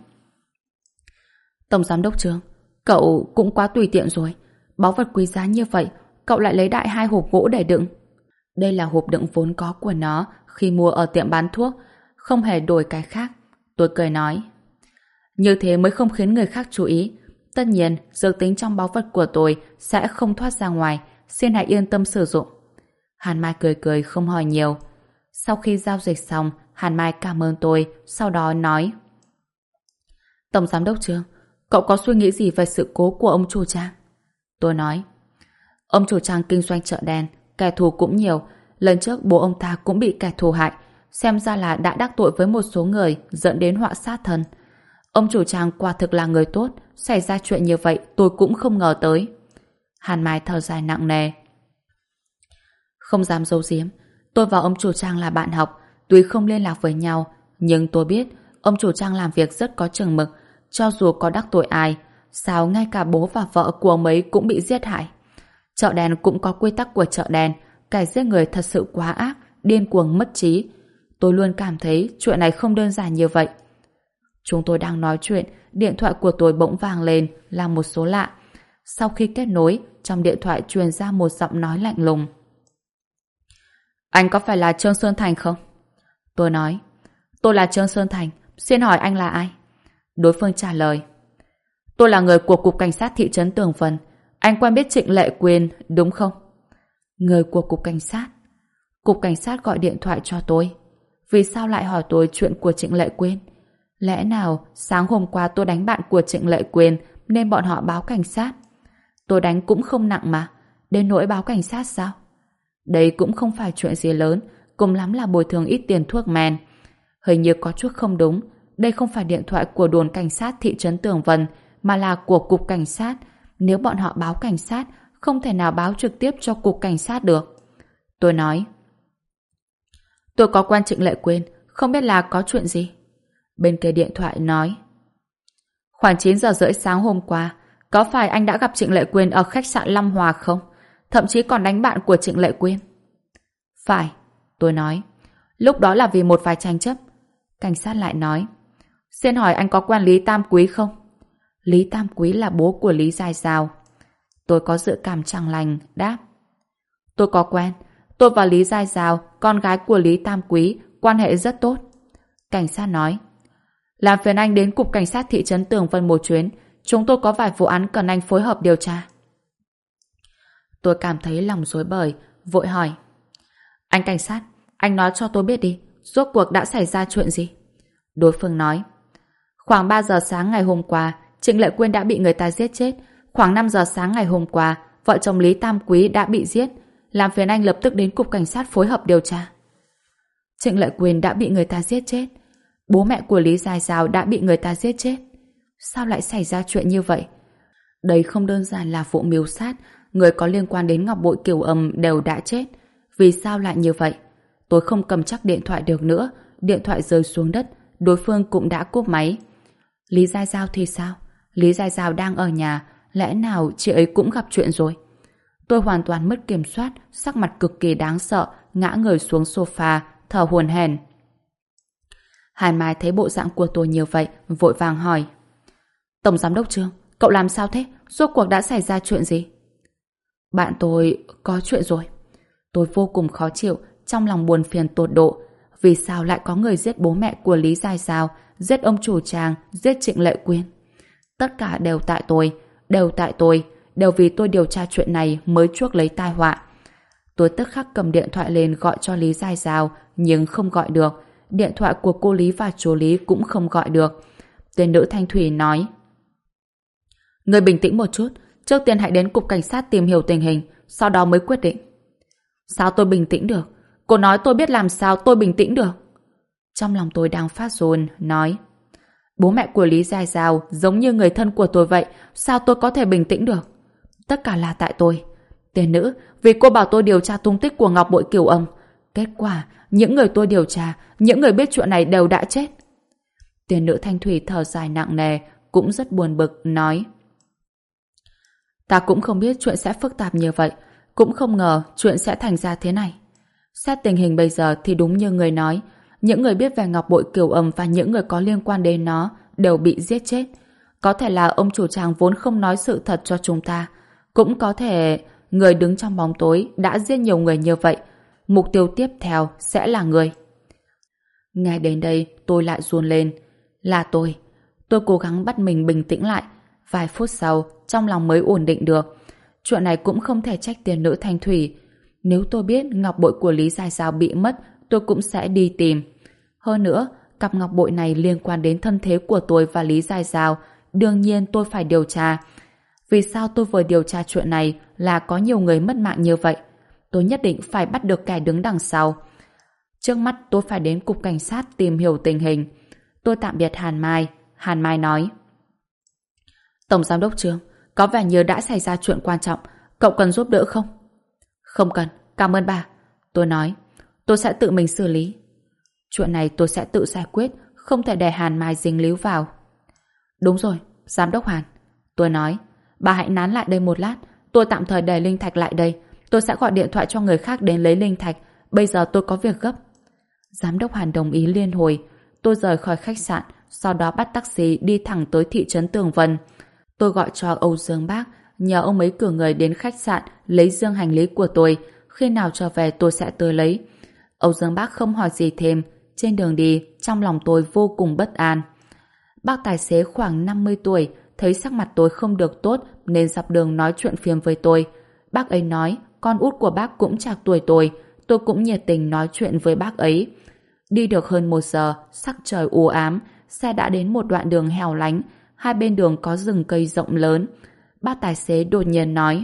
Tổng giám đốc Trương, cậu cũng quá tùy tiện rồi. Báu vật quý giá như vậy, cậu lại lấy đại 2 hộp gỗ để đựng. Đây là hộp đựng vốn có của nó khi mua ở tiệm bán thuốc, không hề đổi cái khác. Tôi cười nói: Như thế mới không khiến người khác chú ý. Tất nhiên, dược tính trong báu vật của tôi sẽ không thoát ra ngoài, xin hãy yên tâm sử dụng. Hàn Mai cười cười không hỏi nhiều. Sau khi giao dịch xong, Hàn Mai cảm ơn tôi, sau đó nói: Tổng giám đốc Trương, cậu có suy nghĩ gì về sự cố của ông chủ Trang? Tôi nói: Ông chủ Trang kinh doanh chợ đen, kẻ thù cũng nhiều. Lần trước bố ông ta cũng bị kẻ thù hại, xem ra là đã đắc tội với một số người, dẫn đến họa sát thân. Ông chủ Trang quả thực là người tốt, xảy ra chuyện như vậy tôi cũng không ngờ tới. Hàn Mai thở dài nặng nề. Không dám giấu giếm, tôi và ông chủ Trang là bạn học, tuy không liên lạc với nhau, nhưng tôi biết ông chủ Trang làm việc rất có chừng mực, cho dù có đắc tội ai, sao ngay cả bố và vợ của ông ấy cũng bị giết hại. Chợ đen cũng có quy tắc của chợ đen, kẻ giết người thật sự quá ác, điên cuồng mất trí. Tôi luôn cảm thấy chuyện này không đơn giản như vậy. Chúng tôi đang nói chuyện, điện thoại của tôi bỗng vang lên là một số lạ. Sau khi kết nối, trong điện thoại truyền ra một giọng nói lạnh lùng. Anh có phải là Trương Sơn Thành không? Tôi nói: Tôi là Trương Sơn Thành, xin hỏi anh là ai? Đối phương trả lời: Tôi là người của Cục Cảnh sát thị trấn Tường Vân. Anh quen biết Trịnh Lệ Quyên, đúng không? Người của Cục Cảnh sát. Cục Cảnh sát gọi điện thoại cho tôi. Vì sao lại hỏi tôi chuyện của Trịnh Lệ Quyên? Lẽ nào sáng hôm qua tôi đánh bạn của Trịnh Lệ Quyên nên bọn họ báo cảnh sát? Tôi đánh cũng không nặng mà, đến nỗi báo cảnh sát sao? Đây cũng không phải chuyện gì lớn, cùng lắm là bồi thường ít tiền thuốc men. Hình như có chút không đúng, đây không phải điện thoại của đồn cảnh sát thị trấn Tường Vân, mà là của Cục Cảnh sát. Nếu bọn họ báo cảnh sát, không thể nào báo trực tiếp cho Cục Cảnh sát được. Tôi nói: Tôi có quen Trịnh Lệ Quyên, không biết là có chuyện gì. Bên kia điện thoại nói: Khoảng 9 giờ rưỡi sáng hôm qua, có phải anh đã gặp Trịnh Lệ Quyên ở khách sạn Long Hòa không? Thậm chí còn đánh bạn của Trịnh Lệ Quyên. Phải, tôi nói. Lúc đó là vì một vài tranh chấp. Cảnh sát lại nói: Xin hỏi anh có quen Lý Tam Quý không? Lý Tam Quý là bố của Lý Giai Giao. Tôi có dự cảm chẳng lành, đáp: Tôi có quen. Tôi và Lý Giai Giao, con gái của Lý Tam Quý, quan hệ rất tốt. Cảnh sát nói: Làm phiền anh đến Cục Cảnh sát thị trấn Tường Vân một chuyến. Chúng tôi có vài vụ án cần anh phối hợp điều tra. Tôi cảm thấy lòng rối bời, vội hỏi: Anh cảnh sát, anh nói cho tôi biết đi, rốt cuộc đã xảy ra chuyện gì? Đối phương nói: Khoảng 3 giờ sáng ngày hôm qua, Trịnh Lệ Quyên đã bị người ta giết chết. Khoảng 5 giờ sáng ngày hôm qua, vợ chồng Lý Tam Quý đã bị giết. Làm phiền anh lập tức đến Cục Cảnh sát phối hợp điều tra. Trịnh Lệ Quyên đã bị người ta giết chết. Bố mẹ của Lý Giai Giao đã bị người ta giết chết. Sao lại xảy ra chuyện như vậy? Đây không đơn giản là vụ mưu sát, người có liên quan đến Ngọc Bội Kiều Âm đều đã chết. Vì sao lại như vậy? Tôi không cầm chắc điện thoại được nữa, điện thoại rơi xuống đất, đối phương cũng đã cúp máy. Lý Giai Giao thì sao? Lý Giai Giao đang ở nhà, lẽ nào chị ấy cũng gặp chuyện rồi? Tôi hoàn toàn mất kiểm soát, sắc mặt cực kỳ đáng sợ, ngã người xuống sofa, thở hổn hển. Hàn Mai thấy bộ dạng của tôi như vậy, vội vàng hỏi: Tổng giám đốc Trương, cậu làm sao thế? Rốt cuộc đã xảy ra chuyện gì? Bạn tôi có chuyện rồi. Tôi vô cùng khó chịu, trong lòng buồn phiền tột độ. Vì sao lại có người giết bố mẹ của Lý Giai Giao, giết ông chủ Trang, giết Trịnh Lệ Quyên? Tất cả đều tại tôi, đều vì tôi điều tra chuyện này mới chuốc lấy tai họa. Tôi tức khắc cầm điện thoại lên gọi cho Lý Giai Giao, nhưng không gọi được. Điện thoại của cô Lý và chú Lý cũng không gọi được. Tên nữ Thanh Thủy nói: Người bình tĩnh một chút, trước tiên hãy đến Cục Cảnh sát tìm hiểu tình hình, sau đó mới quyết định. Sao tôi bình tĩnh được? Cô nói tôi biết làm sao tôi bình tĩnh được. Trong lòng tôi đang phát run, nói: Bố mẹ của Lý Giai Giao giống như người thân của tôi vậy, sao tôi có thể bình tĩnh được? Tất cả là tại tôi. Tên nữ, vì cô bảo tôi điều tra tung tích của Ngọc Bội Kiều Âm. Kết quả, những người tôi điều tra, những người biết chuyện này đều đã chết. Tên nữ Thanh Thủy thở dài nặng nề, cũng rất buồn bực, nói: Ta cũng không biết chuyện sẽ phức tạp như vậy, cũng không ngờ chuyện sẽ thành ra thế này. Xét tình hình bây giờ thì đúng như người nói, những người biết về Ngọc Bội Kiều Âm và những người có liên quan đến nó đều bị giết chết. Có thể là ông chủ Tràng vốn không nói sự thật cho chúng ta, cũng có thể người đứng trong bóng tối đã giết nhiều người như vậy. Mục tiêu tiếp theo sẽ là người. Nghe đến đây tôi lại run lên. Là tôi Tôi cố gắng bắt mình bình tĩnh lại. Vài phút sau, trong lòng mới ổn định được. Chuyện này cũng không thể trách tiền nữ Thanh Thủy. Nếu tôi biết ngọc bội của Lý Giai Giao bị mất, tôi cũng sẽ đi tìm. Hơn nữa, cặp ngọc bội này liên quan đến thân thế của tôi và Lý Giai Giao. Đương nhiên tôi phải điều tra. Vì sao tôi vừa điều tra chuyện này là có nhiều người mất mạng như vậy? Tôi nhất định phải bắt được kẻ đứng đằng sau. Trước mắt tôi phải đến cục cảnh sát tìm hiểu tình hình. Tôi tạm biệt Hàn Mai. Hàn Mai nói: Tổng giám đốc Trương, có vẻ như đã xảy ra chuyện quan trọng. Cậu cần giúp đỡ không? Không cần, cảm ơn bà. Tôi nói: Tôi sẽ tự mình xử lý. Chuyện này tôi sẽ tự giải quyết, không thể để Hàn Mai dính líu vào. Đúng rồi, giám đốc Hàn. Tôi nói: Bà hãy nán lại đây một lát. Tôi tạm thời để linh thạch lại đây. Tôi sẽ gọi điện thoại cho người khác đến lấy linh thạch. Bây giờ tôi có việc gấp. Giám đốc Hàn đồng ý liên hồi. Tôi rời khỏi khách sạn, sau đó bắt taxi đi thẳng tới thị trấn Tường Vân. Tôi gọi cho Âu Dương Bác, nhờ ông ấy cử người đến khách sạn lấy dương hành lý của tôi. Khi nào trở về tôi sẽ tới lấy. Âu Dương Bác không hỏi gì thêm. Trên đường đi, trong lòng tôi vô cùng bất an. Bác tài xế khoảng 50 tuổi, thấy sắc mặt tôi không được tốt nên dọc đường nói chuyện phiếm với tôi. Bác ấy nói con út của bác cũng trạc tuổi tôi cũng nhiệt tình nói chuyện với bác ấy. Đi được hơn 1 giờ, sắc trời u ám, xe đã đến một đoạn đường hẻo lánh, hai bên đường có rừng cây rộng lớn. Bác tài xế đột nhiên nói: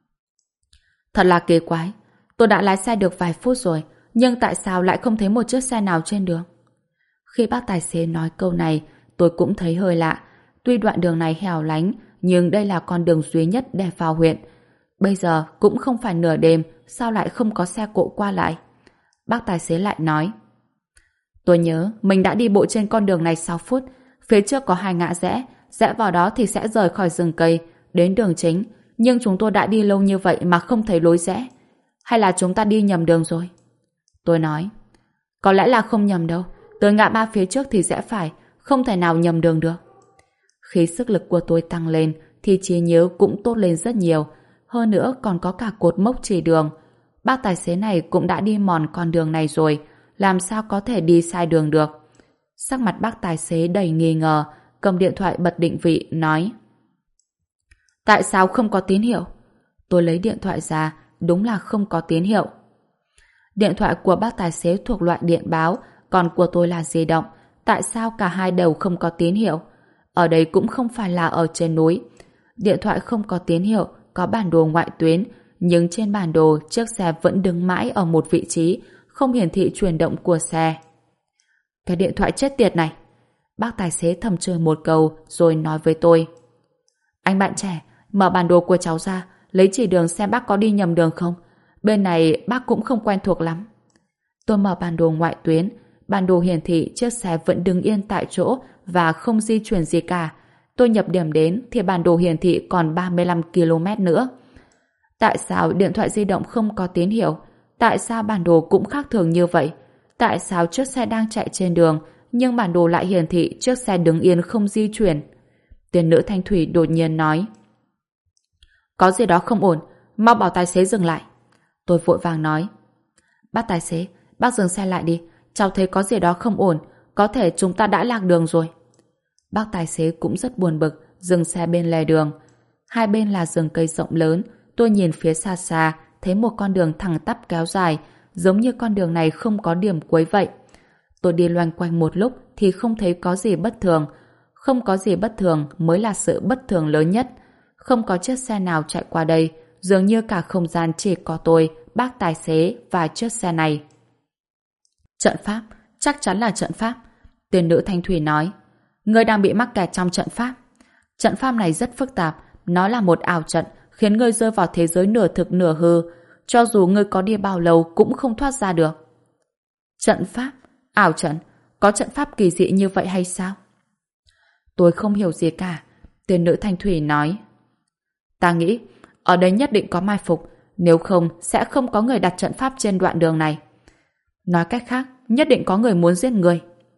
Thật là kỳ quái, tôi đã lái xe được vài phút rồi, nhưng tại sao lại không thấy một chiếc xe nào trên đường? Khi bác tài xế nói câu này, tôi cũng thấy hơi lạ. Tuy đoạn đường này hẻo lánh, nhưng đây là con đường duy nhất để vào huyện. Bây giờ cũng không phải nửa đêm, sao lại không có xe cộ qua lại? Bác tài xế lại nói: Tôi nhớ mình đã đi bộ trên con đường này 6 phút. Phía trước có 2 ngã rẽ, rẽ vào đó thì sẽ rời khỏi rừng cây, đến đường chính. Nhưng chúng tôi đã đi lâu như vậy mà không thấy lối rẽ. Hay là chúng ta đi nhầm đường rồi? Tôi nói: Có lẽ là không nhầm đâu. Tới ngã ba phía trước thì rẽ phải, không thể nào nhầm đường được. Khi sức lực của tôi tăng lên thì trí nhớ cũng tốt lên rất nhiều. Hơn nữa còn có cả cột mốc chỉ đường. Bác tài xế này cũng đã đi mòn con đường này rồi, làm sao có thể đi sai đường được? Sắc mặt bác tài xế đầy nghi ngờ, cầm điện thoại bật định vị, nói: Tại sao không có tín hiệu? Tôi lấy điện thoại ra, đúng là không có tín hiệu. Điện thoại của bác tài xế thuộc loại điện báo, còn của tôi là di động. Tại sao cả hai đều không có tín hiệu? Ở đây cũng không phải là ở trên núi. Điện thoại không có tín hiệu, có bản đồ ngoại tuyến, nhưng trên bản đồ chiếc xe vẫn đứng mãi ở một vị trí, không hiển thị chuyển động của xe. Cái điện thoại chết tiệt này! Bác tài xế thầm chửi một câu rồi nói với tôi: Anh bạn trẻ, mở bản đồ của cháu ra, lấy chỉ đường xem bác có đi nhầm đường không. Bên này bác cũng không quen thuộc lắm. Tôi mở bản đồ ngoại tuyến, bản đồ hiển thị chiếc xe vẫn đứng yên tại chỗ và không di chuyển gì cả. Tôi nhập điểm đến thì bản đồ hiển thị còn 35 km nữa. Tại sao điện thoại di động không có tín hiệu? Tại sao bản đồ cũng khác thường như vậy? Tại sao chiếc xe đang chạy trên đường nhưng bản đồ lại hiển thị chiếc xe đứng yên không di chuyển? Tiền nữ Thanh Thủy đột nhiên nói: Có gì đó không ổn, mau bảo tài xế dừng lại. Tôi vội vàng nói: Bác tài xế, bác dừng xe lại đi, cháu thấy có gì đó không ổn, có thể chúng ta đã lạc đường rồi. Bác tài xế cũng rất buồn bực, dừng xe bên lề đường. Hai bên là rừng cây rộng lớn, tôi nhìn phía xa xa, thấy một con đường thẳng tắp kéo dài, giống như con đường này không có điểm cuối vậy. Tôi đi loanh quanh một lúc thì không thấy có gì bất thường. Không có gì bất thường mới là sự bất thường lớn nhất. Không có chiếc xe nào chạy qua đây, dường như cả không gian chỉ có tôi, bác tài xế và chiếc xe này. Trận pháp, chắc chắn là trận pháp. Tiền nữ Thanh Thủy nói: Ngươi đang bị mắc kẹt trong trận pháp. Trận pháp này rất phức tạp, nó là một ảo trận, khiến ngươi rơi vào thế giới nửa thực nửa hư. Cho dù ngươi có đi bao lâu cũng không thoát ra được. Trận pháp? Ảo trận? Có trận pháp kỳ dị như vậy hay sao? Tôi không hiểu gì cả. Tiền nữ Thanh Thủy nói: Ta nghĩ ở đây nhất định có mai phục, nếu không sẽ không có người đặt trận pháp trên đoạn đường này. Nói cách khác, nhất định có người muốn giết người.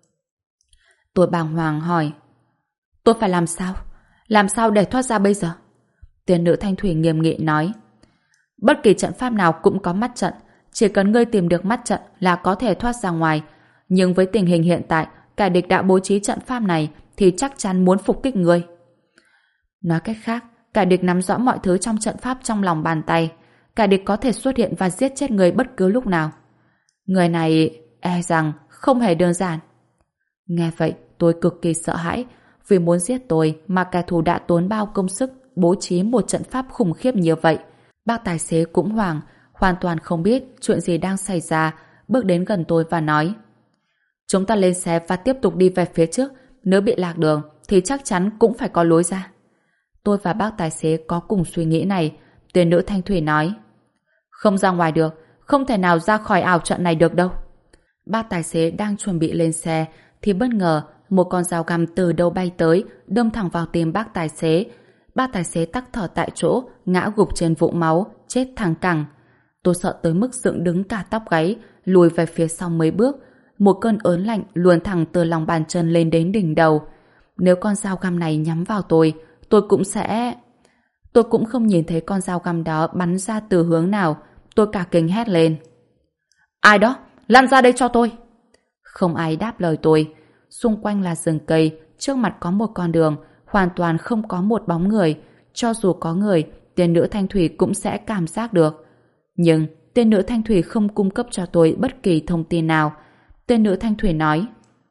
Tôi bàng hoàng hỏi: Tôi phải làm sao? Làm sao để thoát ra bây giờ? Tiền nữ Thanh Thủy nghiêm nghị nói: Bất kỳ trận pháp nào cũng có mắt trận, chỉ cần ngươi tìm được mắt trận là có thể thoát ra ngoài. Nhưng với tình hình hiện tại, kẻ địch đã bố trí trận pháp này, thì chắc chắn muốn phục kích người. Nói cách khác, kẻ địch nắm rõ mọi thứ trong trận pháp trong lòng bàn tay. Kẻ địch có thể xuất hiện và giết chết người bất cứ lúc nào. Người này e rằng không hề đơn giản. Nghe vậy, tôi cực kỳ sợ hãi. Vì muốn giết tôi mà kẻ thù đã tốn bao công sức bố trí một trận pháp khủng khiếp như vậy. Bác tài xế cũng hoảng, hoàn toàn không biết chuyện gì đang xảy ra, bước đến gần tôi và nói: chúng ta lên xe và tiếp tục đi về phía trước, nếu bị lạc đường thì chắc chắn cũng phải có lối ra. Tôi và bác tài xế có cùng suy nghĩ này. Tiền nữ thanh thủy nói: không ra ngoài được, không thể nào ra khỏi ảo trận này được đâu. Bác tài xế đang chuẩn bị lên xe thì bất ngờ một con dao găm từ đâu bay tới, đâm thẳng vào tim bác tài xế. Bác tài xế tắc thở tại chỗ, ngã gục trên vũng máu, chết thẳng cẳng. Tôi sợ tới mức dựng đứng cả tóc gáy, lùi về phía sau mấy bước. Một cơn ớn lạnh luồn thẳng từ lòng bàn chân lên đến đỉnh đầu. Nếu con dao găm này nhắm vào tôi cũng sẽ... Tôi cũng không nhìn thấy con dao găm đó bắn ra từ hướng nào. Tôi cả kinh hét lên: ai đó? Lăn ra đây cho tôi! Không ai đáp lời tôi. Xung quanh là rừng cây, trước mặt có một con đường, hoàn toàn không có một bóng người. Cho dù có người, tiên nữ thanh thủy cũng sẽ cảm giác được. Nhưng tiên nữ thanh thủy không cung cấp cho tôi bất kỳ thông tin nào. Tiên nữ thanh thủy nói: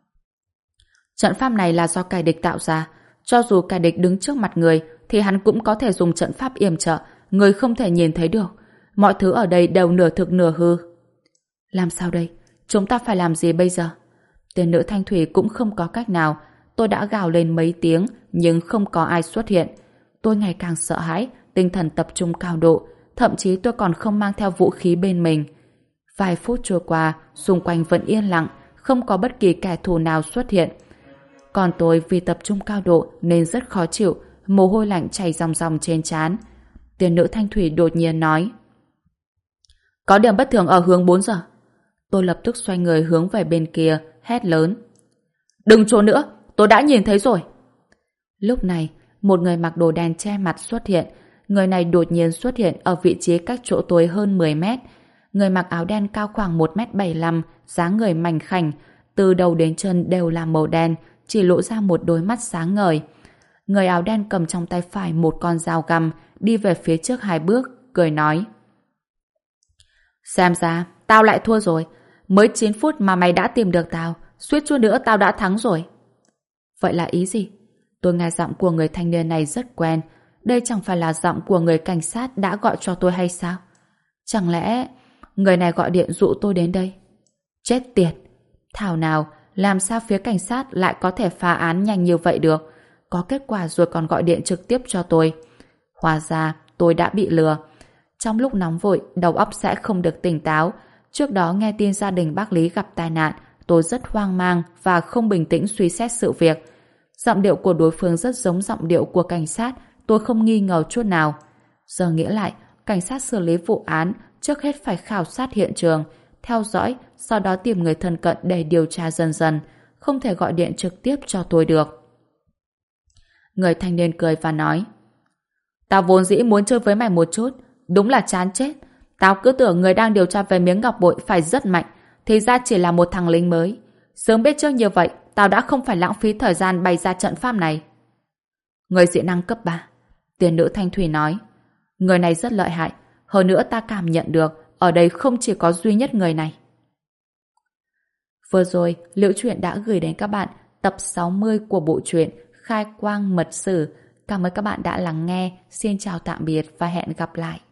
trận pháp này là do kẻ địch tạo ra. Cho dù kẻ địch đứng trước mặt người thì hắn cũng có thể dùng trận pháp yểm trợ, người không thể nhìn thấy được. Mọi thứ ở đây đều nửa thực nửa hư. Làm sao đây? Chúng ta phải làm gì bây giờ? Tiên nữ thanh thủy cũng không có cách nào. Tôi đã gào lên mấy tiếng nhưng không có ai xuất hiện. Tôi ngày càng sợ hãi, tinh thần tập trung cao độ, thậm chí tôi còn không mang theo vũ khí bên mình. Vài phút trôi qua, xung quanh vẫn yên lặng, không có bất kỳ kẻ thù nào xuất hiện. Còn tôi vì tập trung cao độ nên rất khó chịu, mồ hôi lạnh chảy ròng ròng trên trán. Tiên nữ thanh thủy đột nhiên nói: có điểm bất thường ở hướng 4 giờ. Tôi lập tức xoay người hướng về bên kia, hét lớn: đừng trốn nữa, tôi đã nhìn thấy rồi. Lúc này, một người mặc đồ đen che mặt xuất hiện. Người này đột nhiên xuất hiện ở vị trí cách chỗ tôi hơn 10 mét. Người mặc áo đen cao khoảng 1m75, dáng người mảnh khảnh, từ đầu đến chân đều là màu đen, chỉ lộ ra một đôi mắt sáng ngời. Người áo đen cầm trong tay phải một con dao găm, đi về phía trước 2 bước, cười nói: xem ra, tao lại thua rồi. Mới 9 phút mà mày đã tìm được tao, suýt chút nữa tao đã thắng rồi. Vậy là ý gì? Tôi nghe giọng của người thanh niên này rất quen. Đây chẳng phải là giọng của người cảnh sát đã gọi cho tôi hay sao? Chẳng lẽ người này gọi điện dụ tôi đến đây? Chết tiệt! Thảo nào, làm sao phía cảnh sát lại có thể phá án nhanh như vậy được? Có kết quả rồi còn gọi điện trực tiếp cho tôi. Hóa ra tôi đã bị lừa. Trong lúc nóng vội, đầu óc sẽ không được tỉnh táo. Trước đó nghe tin gia đình bác Lý gặp tai nạn, tôi rất hoang mang và không bình tĩnh suy xét sự việc. Giọng điệu của đối phương rất giống giọng điệu của cảnh sát, tôi không nghi ngờ chút nào. Giờ nghĩ lại, cảnh sát xử lý vụ án trước hết phải khảo sát hiện trường, theo dõi, sau đó tìm người thân cận để điều tra dần dần, không thể gọi điện trực tiếp cho tôi được. Người thanh niên cười và nói: tao vốn dĩ muốn chơi với mày một chút, đúng là chán chết. Tao cứ tưởng người đang điều tra về miếng ngọc bội phải rất mạnh, thì ra chỉ là một thằng lính mới. Sớm biết trước như vậy, tao đã không phải lãng phí thời gian bày ra trận pháp này. Người dị năng cấp 3, tiên nữ thanh thủy nói: người này rất lợi hại, hơn nữa ta cảm nhận được ở đây không chỉ có duy nhất người này. Vừa rồi, Liễu Chuyện đã gửi đến các bạn tập 60 của bộ truyện Khai Quang Mật Sử. Cảm ơn các bạn đã lắng nghe. Xin chào tạm biệt và hẹn gặp lại.